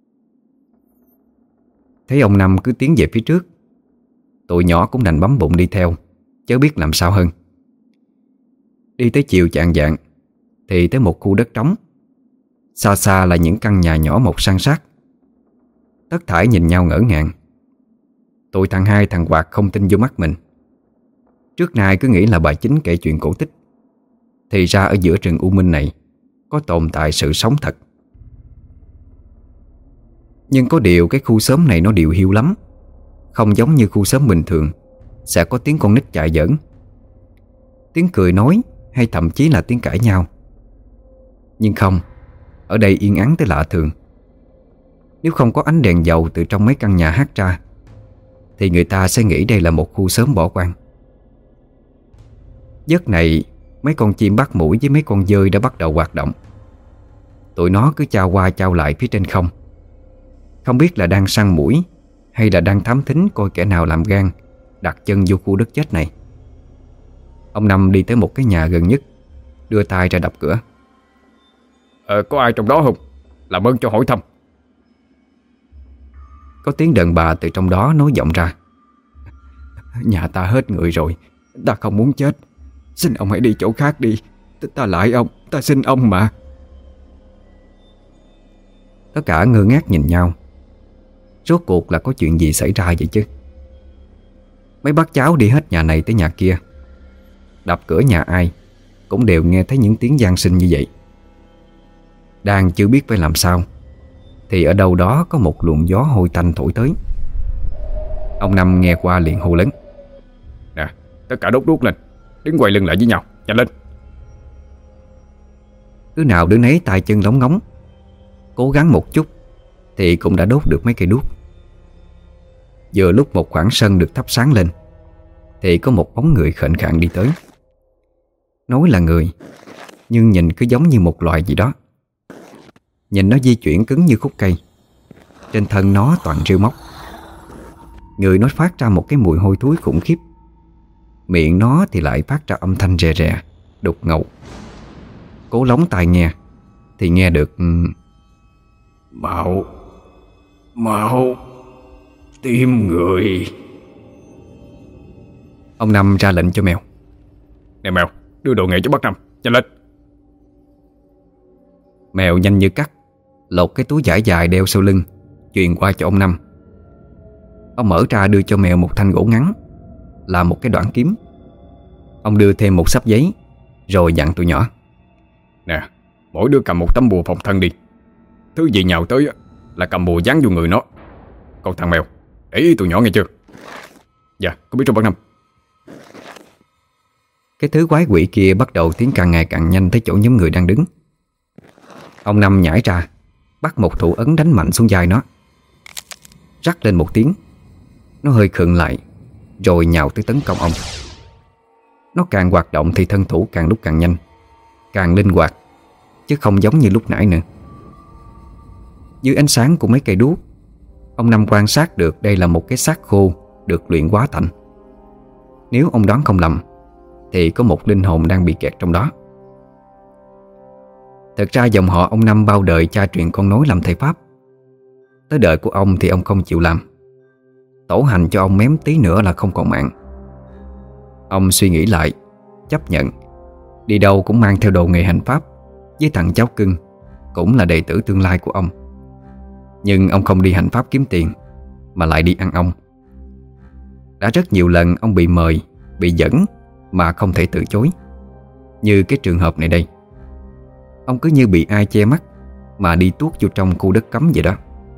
Thấy ông Năm cứ tiến về phía trước, tụi nhỏ cũng đành bấm bụng đi theo, chớ biết làm sao hơn. Đi tới chiều chạng vạng thì tới một khu đất trống. Xa xa là những căn nhà nhỏ mọc san sát. Tất thảy nhìn nhau ngỡ ngàng. Tụi thằng hai thằng Hoạt không tin vô mắt mình. Trước nay cứ nghĩ là bà Chính kể chuyện cổ tích, thì ra ở giữa rừng u minh này có tồn tại sự sống thật. Nhưng có điều cái khu xóm này nó điều hiu lắm. Không giống như khu xóm bình thường sẽ có tiếng con nít chạy giỡn, tiếng cười nói, hay thậm chí là tiếng cãi nhau. Nhưng không, ở đây yên ắng tới lạ thường. Nếu không có ánh đèn dầu từ trong mấy căn nhà hắt ra thì người ta sẽ nghĩ đây là một khu xóm bỏ hoang. Giấc này mấy con chim bắt mũi với mấy con dơi đã bắt đầu hoạt động. Tụi nó cứ chao qua chao lại phía trên không, không biết là đang săn muỗi hay là đang thám thính coi kẻ nào làm gan đặt chân vô khu đất chết này. Ông Năm đi tới một cái nhà gần nhất, đưa tay ra đập cửa. Ờ, có ai trong đó không? Làm ơn cho hỏi thăm. Có tiếng đàn bà từ trong đó nói vọng ra. Nhà ta hết người rồi, ta không muốn chết. Xin ông hãy đi chỗ khác đi. Ta lại ông, ta xin ông mà. Tất cả ngơ ngác nhìn nhau. Rốt cuộc là có chuyện gì xảy ra vậy chứ? Mấy bác cháu đi hết nhà này tới nhà kia, đập cửa nhà ai cũng đều nghe thấy những tiếng van xin như vậy. Đang chưa biết phải làm sao thì ở đâu đó có một luồng gió hôi tanh thổi tới. Ông Năm nghe qua liền hô lớn. Nè, tất cả đốt đuốc lên, đứng quay lưng lại với nhau, nhanh lên. Đứa nào đứa nấy tay chân lóng ngóng, cố gắng một chút thì cũng đã đốt được mấy cây đuốc. Vừa lúc một khoảng sân được thắp sáng lên thì có một bóng người khệnh khạng đi tới. Nói là người, nhưng nhìn cứ giống như một loài gì đó. Nhìn nó di chuyển cứng như khúc cây, trên thân nó toàn rêu móc. Người nó phát ra một cái mùi hôi thối khủng khiếp. Miệng nó thì lại phát ra âm thanh rè rè, đục ngầu. Cố lóng tai nghe thì nghe được Mau, mau, tìm người. Ông Năm ra lệnh cho mèo. Nè mèo, đưa đồ nghề cho bác Năm, nhanh lên. Mèo nhanh như cắt lột cái túi vải dài đeo sau lưng, truyền qua cho ông Năm. Ông mở ra đưa cho mèo một thanh gỗ ngắn, là một cái đoạn kiếm. Ông đưa thêm một xấp giấy, rồi dặn tụi nhỏ. Nè, mỗi đứa cầm một tấm bùa phòng thân đi. Thứ gì nhào tới là cầm bùa dán vô người nó. Còn thằng mèo, để ý tụi nhỏ nghe chưa? Dạ, có biết trong bác Năm. Cái thứ quái quỷ kia bắt đầu tiến càng ngày càng nhanh tới chỗ nhóm người đang đứng. Ông Năm nhảy ra, bắt một thủ ấn đánh mạnh xuống vai nó. Rắc lên một tiếng, nó hơi khựng lại, rồi nhào tới tấn công ông. Nó càng hoạt động thì thân thủ càng lúc càng nhanh, càng linh hoạt, chứ không giống như lúc nãy nữa. Dưới ánh sáng của mấy cây đuốc, ông Năm quan sát được đây là một cái xác khô được luyện hóa thành. Nếu ông đoán không lầm thì có một linh hồn đang bị kẹt trong đó. Thật ra dòng họ ông Năm bao đời cha truyền con nối làm thầy pháp. Tới đời của ông thì ông không chịu làm. Tổ hành cho ông mém tí nữa là không còn mạng. Ông suy nghĩ lại, chấp nhận, đi đâu cũng mang theo đồ nghề hành pháp với thằng cháu cưng, cũng là đệ tử tương lai của ông. Nhưng ông không đi hành pháp kiếm tiền, mà lại đi ăn ong. Đã rất nhiều lần ông bị mời, bị dẫn mà không thể từ chối. Như cái trường hợp này đây, ông cứ như bị ai che mắt mà đi tuốt vô trong khu đất cấm vậy đó.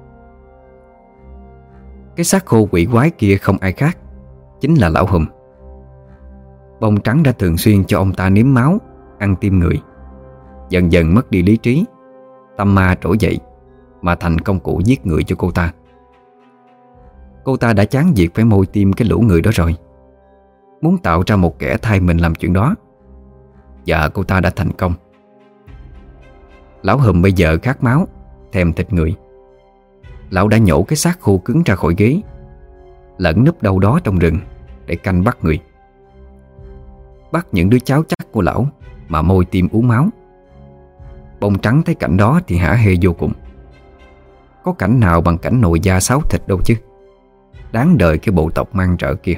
Cái xác khô quỷ quái kia không ai khác, chính là lão Hùm. Bông trắng đã thường xuyên cho ông ta nếm máu, ăn tim người. Dần dần mất đi lý trí, tâm ma trỗi dậy, mà thành công cụ giết người cho cô ta. Cô ta đã chán việc phải môi tim cái lũ người đó rồi, muốn tạo ra một kẻ thay mình làm chuyện đó. Và cô ta đã thành công. Lão Hùm bây giờ khát máu, thèm thịt người. Lão đã nhổ cái xác khô cứng ra khỏi ghế, lẫn núp đâu đó trong rừng để canh bắt người. Bắt những đứa cháu chắc của lão mà môi tim uống máu. Bông trắng thấy cảnh đó thì hả hê vô cùng. Có cảnh nào bằng cảnh nồi da sáo thịt đâu chứ. Đáng đời cái bộ tộc mang rợ kia.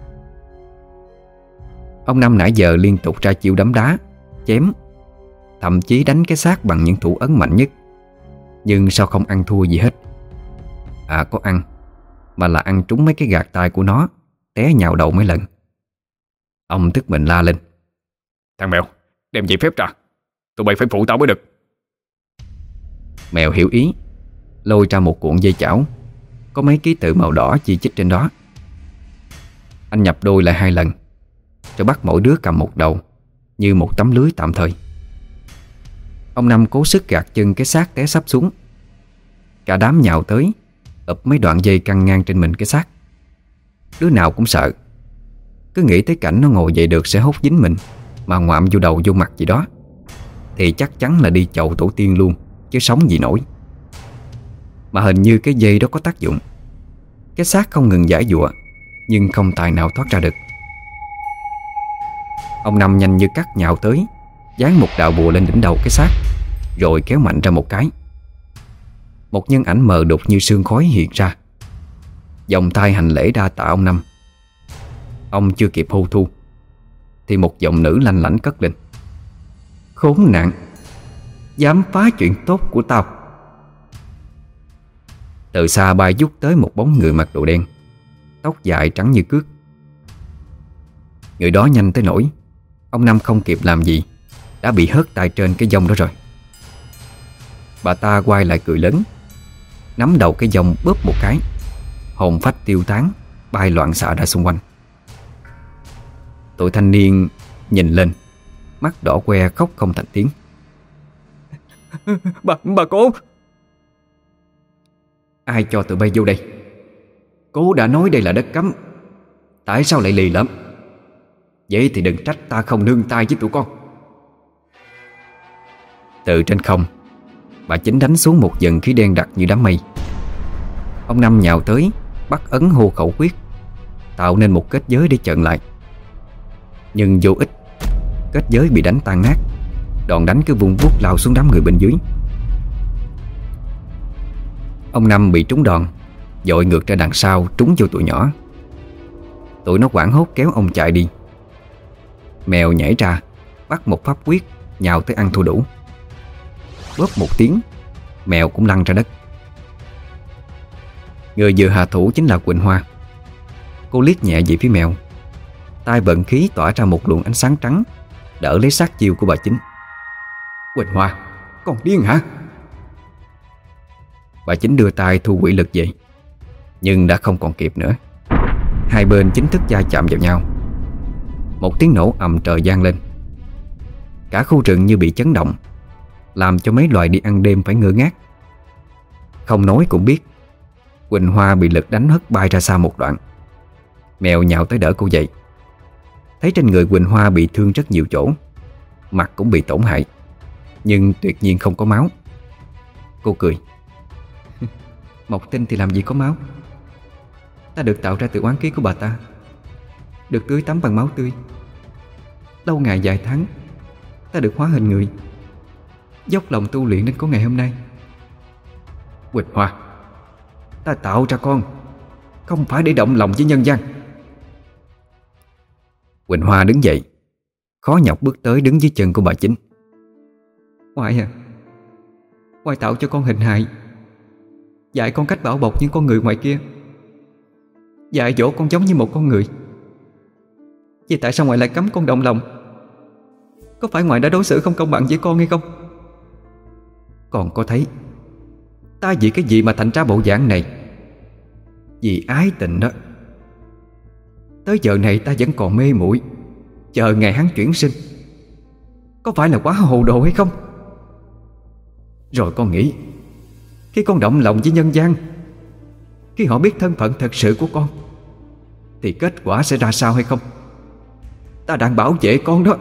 Ông Năm nãy giờ liên tục ra chiêu đấm đá, chém, thậm chí đánh cái xác bằng những thủ ấn mạnh nhất. Nhưng sao không ăn thua gì hết. À có ăn, mà là ăn trúng mấy cái gạt tay của nó, té nhào đầu mấy lần. Ông tức mình la lên. Thằng mèo, đem giấy phép ra, tụi bay phải phụ tao mới được. Mèo hiểu ý, lôi ra một cuộn dây chảo, có mấy ký tự màu đỏ chi chít trên đó. Anh nhập đôi lại hai lần, rồi bắt mỗi đứa cầm một đầu, như một tấm lưới tạm thời. Ông Năm cố sức gạt chân cái xác té sắp xuống. Cả đám nhào tới, ập mấy đoạn dây căng ngang trên mình cái xác. Đứa nào cũng sợ, cứ nghĩ tới cảnh nó ngồi dậy được sẽ hốt dính mình, mà ngoạm vô đầu vô mặt gì đó thì chắc chắn là đi chầu tổ tiên luôn, chứ sống gì nổi. Mà hình như cái dây đó có tác dụng. Cái xác không ngừng giãy giụa, nhưng không tài nào thoát ra được. Ông Năm nhanh như cắt nhào tới, dán một đạo bùa lên đỉnh đầu cái xác, rồi kéo mạnh ra một cái. Một nhân ảnh mờ đục như sương khói hiện ra, vòng tay hành lễ đa tạ ông Năm. Ông chưa kịp hô thu thì một giọng nữ lanh lảnh cất lên: "Khốn nạn, dám phá chuyện tốt của tao." Từ xa bay vút tới một bóng người mặc đồ đen, tóc dài trắng như cước. Người đó nhanh tới nỗi ông Năm không kịp làm gì đã bị hớt tay trên cái vong đó rồi. Bà ta quay lại cười lớn, nắm đầu cái vong bóp một cái, hồn phách tiêu tán, bay loạn xạ ra xung quanh. Tụi thanh niên nhìn lên, mắt đỏ que khóc không thành tiếng. Bà, bà cố. Ai cho tụi bay vô đây? Cố đã nói đây là đất cấm, tại sao lại lì lắm? Vậy thì đừng trách ta không nương tay với tụi con. Từ trên không, bà Chính đánh xuống một dần khí đen đặc như đám mây. Ông Năm nhào tới, bắt ấn hô khẩu quyết, tạo nên một kết giới để chặn lại. Nhưng vô ích, kết giới bị đánh tan nát. Đòn đánh cứ vung vút lao xuống đám người bên dưới. Ông Năm bị trúng đòn, dội ngược ra đằng sau, trúng vô tụi nhỏ. Tụi nó hoảng hốt kéo ông chạy đi. Mèo nhảy ra, bắt một pháp quyết, nhào tới ăn thua đủ. Bóp một tiếng, mèo cũng lăn ra đất. Người vừa hạ thủ chính là Quỳnh Hoa. Cô liếc nhẹ về phía mèo, tay vận khí tỏa ra một luồng ánh sáng trắng, đỡ lấy sát chiêu của bà Chính. Quỳnh Hoa, con điên hả? Bà Chính đưa tay thu quỷ lực về, nhưng đã không còn kịp nữa. Hai bên chính thức va chạm vào nhau. Một tiếng nổ ầm trời vang lên. Cả khu rừng như bị chấn động, làm cho mấy loài đi ăn đêm phải ngơ ngác. Không nói cũng biết, Quỳnh Hoa bị lực đánh hất bay ra xa một đoạn. Mèo nhào tới đỡ cô dậy. Thấy trên người Quỳnh Hoa bị thương rất nhiều chỗ, mặt cũng bị tổn hại, nhưng tuyệt nhiên không có máu. Cô cười: Mộc tinh thì làm gì có máu. Ta được tạo ra từ oán khí của bà ta, được tưới tắm bằng máu tươi. Lâu ngày vài tháng, ta được hóa hình người, dốc lòng tu luyện đến có ngày hôm nay. Quỳnh Hoa, ta tạo ra con không phải để động lòng với nhân gian. Quỳnh Hoa đứng dậy, khó nhọc bước tới đứng dưới chân của bà Chính. Ngoại à, ngoại tạo cho con hình hài, dạy con cách bảo bọc những con người ngoài kia, dạy dỗ con giống như một con người. Vậy tại sao ngoại lại cấm con động lòng? Có phải ngoại đã đối xử không công bằng với con hay không? Con có thấy ta vì cái gì mà thành ra bộ dạng này? Vì ái tình đó. Tới giờ này ta vẫn còn mê muội, chờ ngày hắn chuyển sinh. Có phải là quá hồ đồ hay không? Rồi con nghĩ, khi con động lòng với nhân gian, khi họ biết thân phận thật sự của con, thì kết quả sẽ ra sao hay không? Ta đang bảo vệ con đó.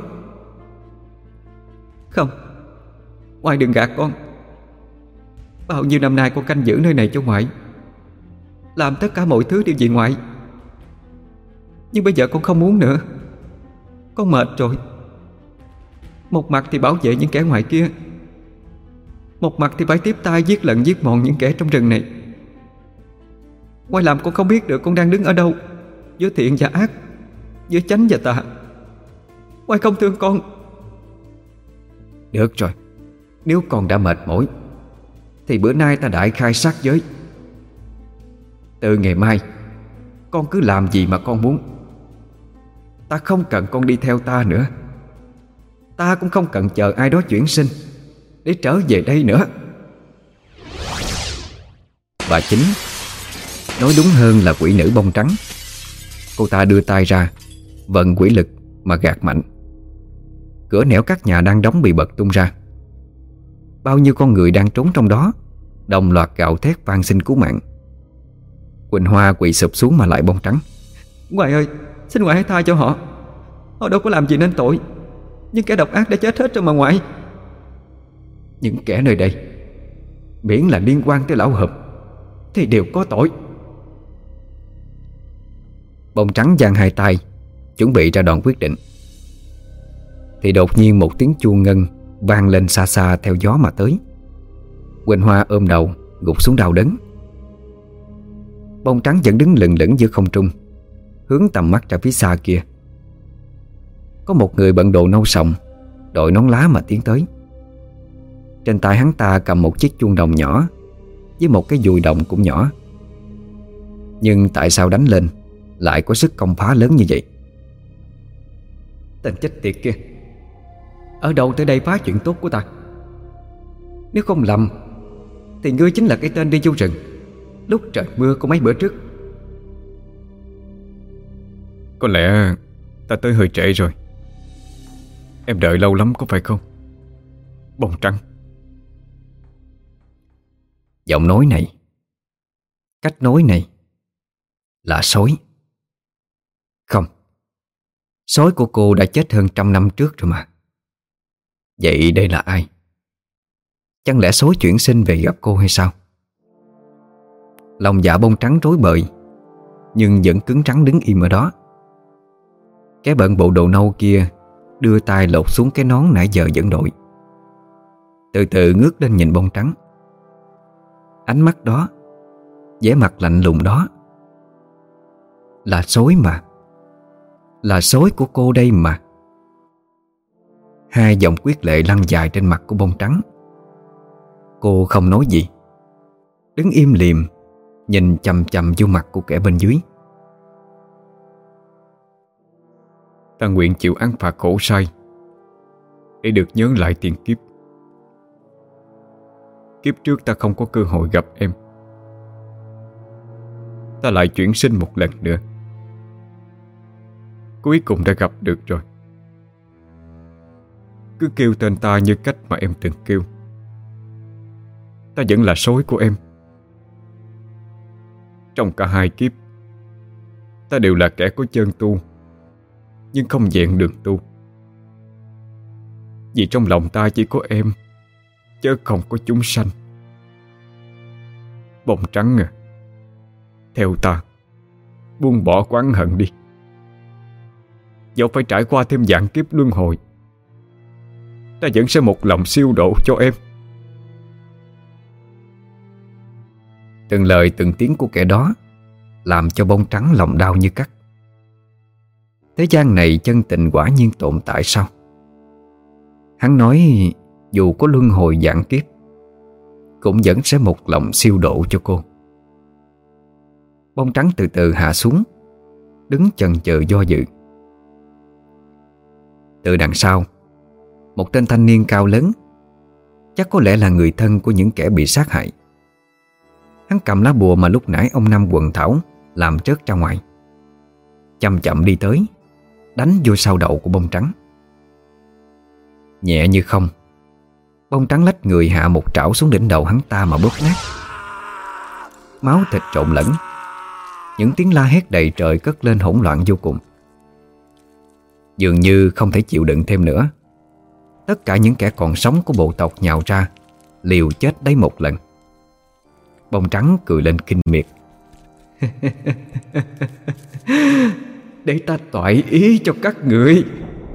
Không, ngoại đừng gạt con. Bao nhiêu năm nay con canh giữ nơi này cho ngoại, làm tất cả mọi thứ đều vì ngoại. Nhưng bây giờ con không muốn nữa. Con mệt rồi. Một mặt thì bảo vệ những kẻ ngoài kia, một mặt thì phải tiếp tay giết lận giết mòn những kẻ trong rừng này. Ngoại làm con không biết được con đang đứng ở đâu, giữa thiện và ác, giữa chánh và tà. Ngoại không thương con. Được rồi, nếu con đã mệt mỏi thì bữa nay ta đại khai sát giới. Từ ngày mai, con cứ làm gì mà con muốn. Ta không cần con đi theo ta nữa. Ta cũng không cần chờ ai đó chuyển sinh để trở về đây nữa. Bà Chính, nói đúng hơn là quỷ nữ bông trắng. Cô ta đưa tay ra, vận quỷ lực mà gạt mạnh. Cửa nẻo các nhà đang đóng bị bật tung ra. Bao nhiêu con người đang trốn trong đó đồng loạt gào thét van xin cứu mạng. Quỳnh Hoa quỳ sụp xuống mà lại bông trắng. Ngoại ơi, xin ngoại hãy tha cho họ. Họ đâu có làm gì nên tội. Những kẻ độc ác đã chết hết rồi mà ngoại. Những kẻ nơi đây miễn là liên quan tới lão Hợp thì đều có tội. Bông trắng giang hai tay chuẩn bị ra đòn quyết định, thì đột nhiên một tiếng chuông ngân vang lên xa xa theo gió mà tới. Quỳnh Hoa ôm đầu gục xuống đau đớn. Bông trắng vẫn đứng lừng lững giữa không trung, hướng tầm mắt ra phía xa kia. Có một người bận đồ nâu sòng, đội nón lá mà tiến tới. Trên tay hắn ta cầm một chiếc chuông đồng nhỏ với một cái dùi đồng cũng nhỏ. Nhưng tại sao đánh lên lại có sức công phá lớn như vậy? Tên chết tiệt kia, ở đâu tới đây phá chuyện tốt của ta? Nếu không lầm thì ngươi chính là cái tên đi vô rừng lúc trời mưa của mấy bữa trước. Có lẽ ta tới hơi trễ rồi. Em đợi lâu lắm có phải không, Bông trắng? Giọng nói này, cách nói này là sói. Không, sói của cô đã chết hơn trăm năm trước rồi mà. Vậy đây là ai? Chẳng lẽ sói chuyển sinh về gặp cô hay sao? Lòng dạ bông trắng rối bời, nhưng vẫn cứng rắn đứng im ở đó. Cái bận bộ đồ nâu kia đưa tay lột xuống cái nón nãy giờ vẫn đội, từ từ ngước lên nhìn bông trắng. Ánh mắt đó, vẻ mặt lạnh lùng đó, là sói mà. Là sói của cô đây mà. Hai dòng quyết lệ lăn dài trên mặt của bông trắng. Cô không nói gì, đứng im lìm, nhìn chằm chằm vô mặt của kẻ bên dưới. Ta nguyện chịu án phạt khổ sai để được nhớ lại tiền kiếp. Kiếp trước ta không có cơ hội gặp em, ta lại chuyển sinh một lần nữa. Cuối cùng đã gặp được rồi. Cứ kêu tên ta như cách mà em từng kêu. Ta vẫn là sói của em. Trong cả hai kiếp, ta đều là kẻ có chân tu nhưng không vẹn đường tu. Vì trong lòng ta chỉ có em, chứ không có chúng sanh. Bông trắng à, theo ta, buông bỏ oán hận đi. Dẫu phải trải qua thêm vạn kiếp luân hồi, ta vẫn sẽ một lòng siêu độ cho em. Từng lời từng tiếng của kẻ đó làm cho bông trắng lòng đau như cắt. Thế gian này chân tình quả nhiên tồn tại sao? Hắn nói dù có luân hồi vạn kiếp cũng vẫn sẽ một lòng siêu độ cho cô. Bông trắng từ từ hạ xuống, đứng chần chừ do dự. Từ đằng sau, một tên thanh niên cao lớn, chắc có lẽ là người thân của những kẻ bị sát hại. Hắn cầm lá bùa mà lúc nãy ông Năm quần thảo làm rớt ra ngoài, chậm chậm đi tới, đánh vô sau đầu của bông trắng. Nhẹ như không, bông trắng lách người hạ một trảo xuống đỉnh đầu hắn ta mà bóp nát. Máu thịt trộn lẫn, những tiếng la hét đầy trời cất lên hỗn loạn vô cùng. Dường như không thể chịu đựng thêm nữa, tất cả những kẻ còn sống của bộ tộc nhào ra, liều chết đấy một lần. Bông trắng cười lên kinh miệt. Để ta toại ý cho các người.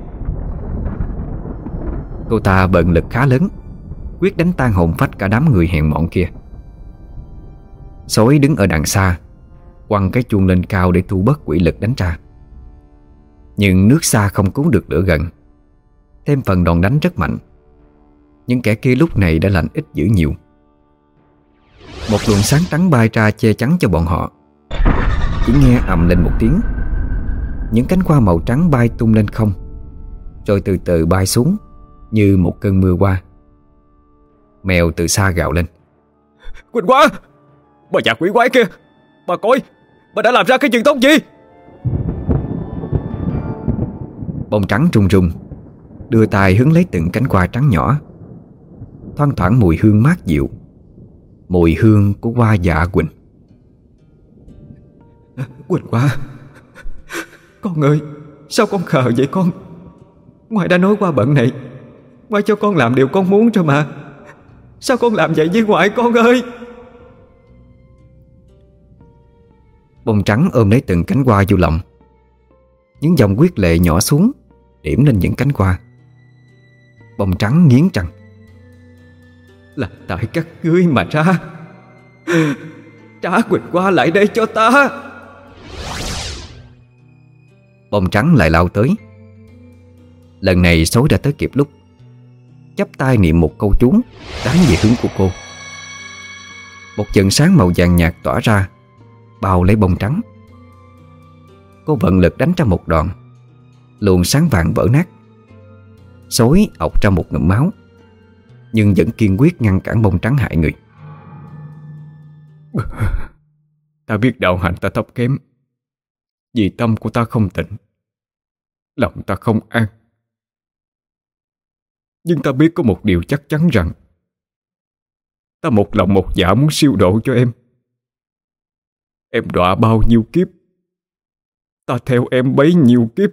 Cô ta bận lực khá lớn, quyết đánh tan hồn phách cả đám người hèn mọn kia. Sói đứng ở đằng xa, quăng cái chuông lên cao để thu bớt quỷ lực đánh ra. Nhưng nước xa không cứu được lửa gần, thêm phần đòn đánh rất mạnh. Những kẻ kia lúc này đã lành ít dữ nhiều. Một luồng sáng trắng bay ra che chắn cho bọn họ. Chỉ nghe ầm lên một tiếng, những cánh hoa màu trắng bay tung lên không, rồi từ từ bay xuống như một cơn mưa qua. Mèo từ xa gào lên. Quỳnh Hoa, bà già quỷ quái kia, bà coi, bà đã làm ra cái chuyện tốt gì? Bông trắng run run, đưa tay hứng lấy từng cánh hoa trắng nhỏ. Thoang thoảng mùi hương mát dịu, mùi hương của hoa dạ quỳnh. Quỳnh Hoa, con ơi, sao con khờ vậy con? Ngoại đã nói qua bận này, ngoại cho con làm điều con muốn rồi mà. Sao con làm vậy với ngoại con ơi? Bông trắng ôm lấy từng cánh hoa vô lòng. Những dòng huyết lệ nhỏ xuống, điểm lên những cánh hoa. Bông trắng nghiến răng: Là tại các ngươi mà ra. Trả Quỳnh Hoa lại đây cho ta. Bông trắng lại lao tới. Lần này Sói đã tới kịp lúc, chắp tay niệm một câu chú đánh về hướng của cô. Một chùm sáng màu vàng nhạt tỏa ra, bao lấy bông trắng. Cô vận lực đánh ra một đòn, luồng sáng vàng vỡ nát. Sói ọc ra một ngụm máu, nhưng vẫn kiên quyết ngăn cản bông trắng hại người. Ta biết đạo hạnh ta thấp kém, vì tâm của ta không tịnh, lòng ta không an. Nhưng ta biết có một điều chắc chắn rằng ta một lòng một dạ muốn siêu độ cho em. Em đọa bao nhiêu kiếp, ta theo em bấy nhiêu kiếp.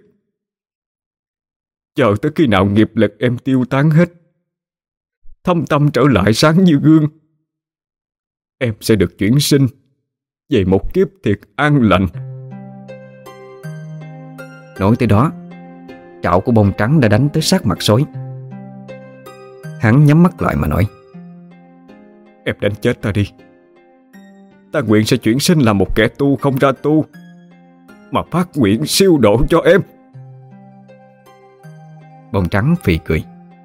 Chờ tới khi nào nghiệp lực em tiêu tán hết, thâm tâm trở lại sáng như gương, em sẽ được chuyển sinh về một kiếp thiệt an lành. Nói tới đó, trảo của bông trắng đã đánh tới sát mặt Sói. Hắn nhắm mắt lại mà nói: Em đánh chết ta đi. Ta nguyện sẽ chuyển sinh làm một kẻ tu không ra tu, mà phát nguyện siêu độ cho em. Bông trắng phì cười.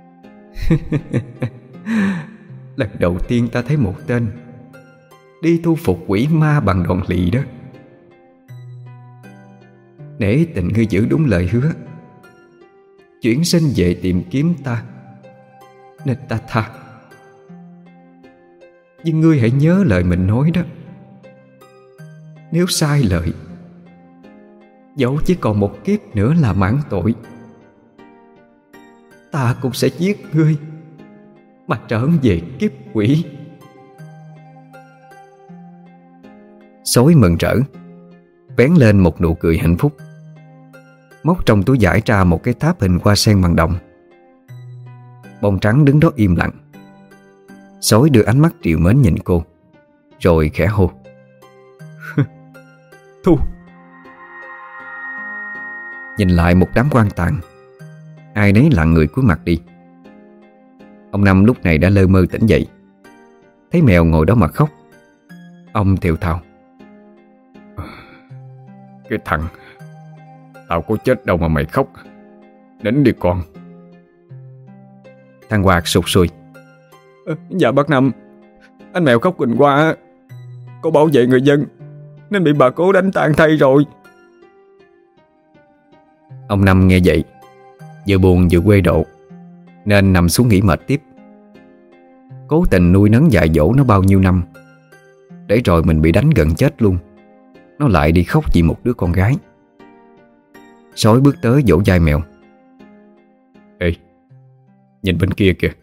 Lần đầu tiên ta thấy một tên đi thu phục quỷ ma bằng đòn lì đó. Nể tình ngươi giữ đúng lời hứa, chuyển sinh về tìm kiếm ta, nên ta tha. Nhưng ngươi hãy nhớ lời mình nói đó. Nếu sai lời, dẫu chỉ còn một kiếp nữa là mãn tội, ta cũng sẽ giết ngươi mà trở về kiếp quỷ. Sói mừng rỡ, vén lên một nụ cười hạnh phúc, móc trong túi vải ra một cái tháp hình hoa sen bằng đồng. Bông trắng đứng đó im lặng. Sói đưa ánh mắt trìu mến nhìn cô, rồi khẽ hô: Thu. Nhìn lại một đám quan tàn, ai nấy lặng người cúi mặt đi. Ông Năm lúc này đã lơ mơ tỉnh dậy, thấy mèo ngồi đó mà khóc. Ông thều thào: Cái thằng, tao có chết đâu mà mày khóc. Đến đi con. Thằng Hoạt sụt sùi: à, Dạ bác Năm, anh mèo khóc Quỳnh Hoa có bảo vệ người dân nên bị bà cố đánh tan thay rồi. Ông Năm nghe vậy, vừa buồn vừa quê độ, nên nằm xuống nghỉ mệt tiếp. Cố tình nuôi nấng dạy dỗ nó bao nhiêu năm, để rồi mình bị đánh gần chết luôn, nó lại đi khóc vì một đứa con gái. Sói bước tới vỗ vai mèo: Ê, nhìn bên kia kìa.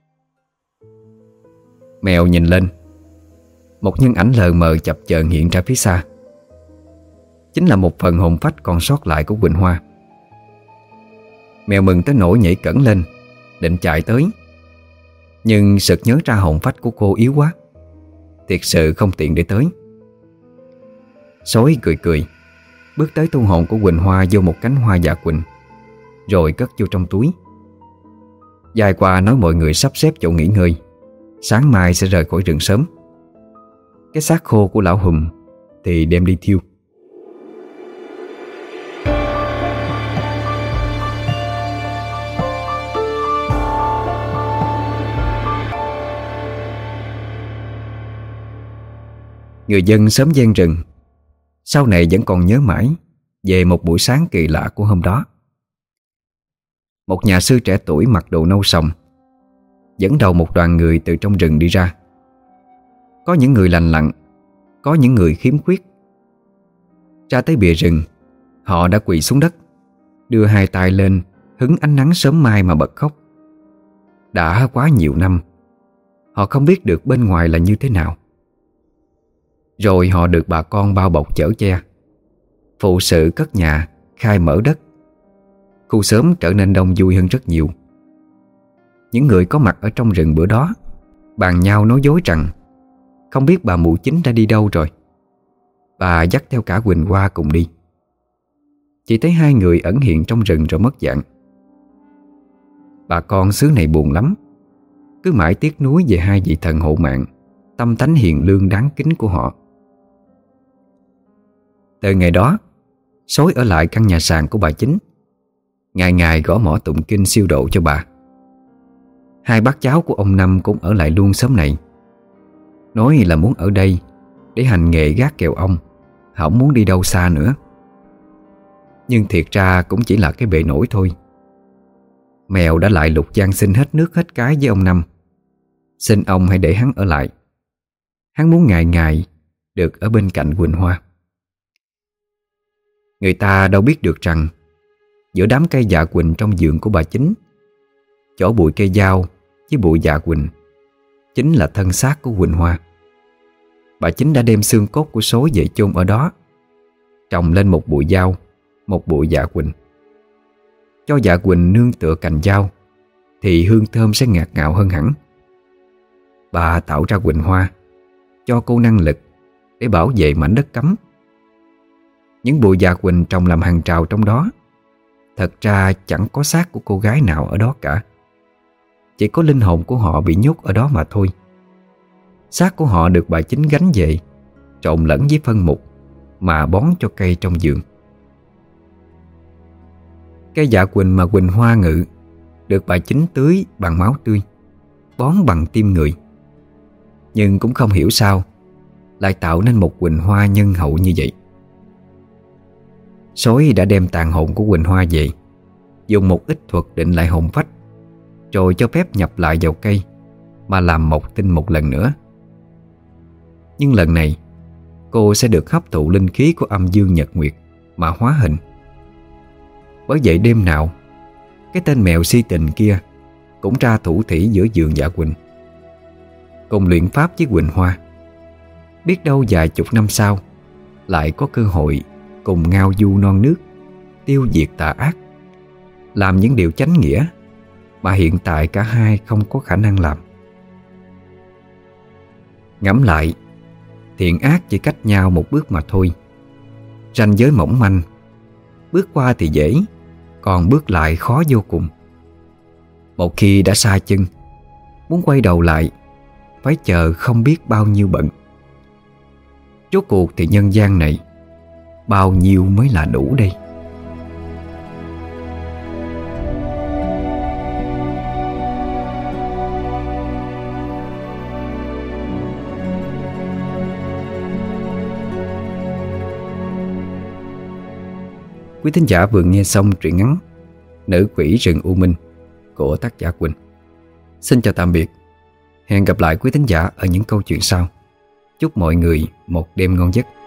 Mèo nhìn lên. Một nhân ảnh lờ mờ chập chờn hiện ra phía xa. Chính là một phần hồn phách còn sót lại của Quỳnh Hoa. Mèo mừng tới nỗi nhảy cẫng lên, định chạy tới, nhưng sực nhớ ra hồn phách của cô yếu quá, thiệt sự không tiện để tới. Sói cười cười, bước tới thu hồn của Quỳnh Hoa vô một cánh hoa dạ quỳnh, rồi cất vô trong túi. Dài qua nói mọi người sắp xếp chỗ nghỉ ngơi, sáng mai sẽ rời khỏi rừng sớm. Cái xác khô của lão Hùng thì đem đi thiêu. Người dân xóm gian rừng sau này vẫn còn nhớ mãi về một buổi sáng kỳ lạ của hôm đó. Một nhà sư trẻ tuổi mặc đồ nâu sòng dẫn đầu một đoàn người từ trong rừng đi ra. Có những người lành lặn, có những người khiếm khuyết. Ra tới bìa rừng, họ đã quỳ xuống đất, đưa hai tay lên hứng ánh nắng sớm mai mà bật khóc. Đã quá nhiều năm, họ không biết được bên ngoài là như thế nào. Rồi họ được bà con bao bọc chở che, phụ sự cất nhà, khai mở đất. khu xóm trở nên đông vui hơn rất nhiều. Những người có mặt ở trong rừng bữa đó bàn nhau nói dối rằng không biết bà mụ chính đã đi đâu rồi. Bà dắt theo cả Quỳnh Hoa cùng đi. Chỉ thấy hai người ẩn hiện trong rừng rồi mất dạng. Bà con xứ này buồn lắm, cứ mãi tiếc nuối về hai vị thần hộ mạng, tâm tánh hiền lương đáng kính của họ. Từ ngày đó, Sói ở lại căn nhà sàn của bà chính, ngày ngày gõ mõ tụng kinh siêu độ cho bà. Hai bác cháu của ông Năm cũng ở lại luôn xóm này, nói là muốn ở đây để hành nghề gác kèo ong, không muốn đi đâu xa nữa. Nhưng thiệt ra cũng chỉ là cái bề nổi thôi. Mèo đã lại lục gian xin hết nước hết cái với ông Năm, xin ông hãy để hắn ở lại. Hắn muốn ngày ngày được ở bên cạnh Quỳnh Hoa. Người ta đâu biết được rằng giữa đám cây dạ quỳnh trong vườn của bà chính, chỗ bụi cây dao với bụi dạ quỳnh chính là thân xác của Quỳnh Hoa. Bà chính đã đem xương cốt của Sói về chôn ở đó, trồng lên một bụi dao, một bụi dạ quỳnh. Cho dạ quỳnh nương tựa cành dao thì hương thơm sẽ ngạt ngào hơn hẳn. Bà tạo ra Quỳnh Hoa, cho cô năng lực để bảo vệ mảnh đất cấm. Những bụi dạ quỳnh trồng làm hàng trào trong đó, thật ra chẳng có xác của cô gái nào ở đó cả. Chỉ có linh hồn của họ bị nhốt ở đó mà thôi. Xác của họ được bà chính gánh về, trộn lẫn với phân mục mà bón cho cây trong vườn. Cây dạ quỳnh mà Quỳnh Hoa ngự được bà chính tưới bằng máu tươi, bón bằng tim người. Nhưng cũng không hiểu sao lại tạo nên một Quỳnh Hoa nhân hậu như vậy. Sói đã đem tàn hồn của Quỳnh Hoa về, dùng một ít thuật định lại hồn phách, rồi cho phép nhập lại vào cây mà làm mọc tinh một lần nữa. Nhưng lần này cô sẽ được hấp thụ linh khí của âm dương nhật nguyệt mà hóa hình. Bởi vậy đêm nào cái tên mèo si tình kia cũng ra thủ thỉ giữa vườn dạ quỳnh, cùng luyện pháp với Quỳnh Hoa. Biết đâu vài chục năm sau lại có cơ hội cùng ngao du non nước, tiêu diệt tà ác, làm những điều chánh nghĩa mà hiện tại cả hai không có khả năng làm. Ngẫm lại, thiện ác chỉ cách nhau một bước mà thôi. Ranh giới mỏng manh, bước qua thì dễ, còn bước lại khó vô cùng. Một khi đã xa chân, muốn quay đầu lại phải chờ không biết bao nhiêu bận. Rốt cuộc thì nhân gian này bao nhiêu mới là đủ đây? Quý thính giả vừa nghe xong truyện ngắn Nữ Quỷ Rừng U Minh của tác giả Quỳnh. Xin chào tạm biệt. Hẹn gặp lại quý thính giả ở những câu chuyện sau. Chúc mọi người một đêm ngon giấc.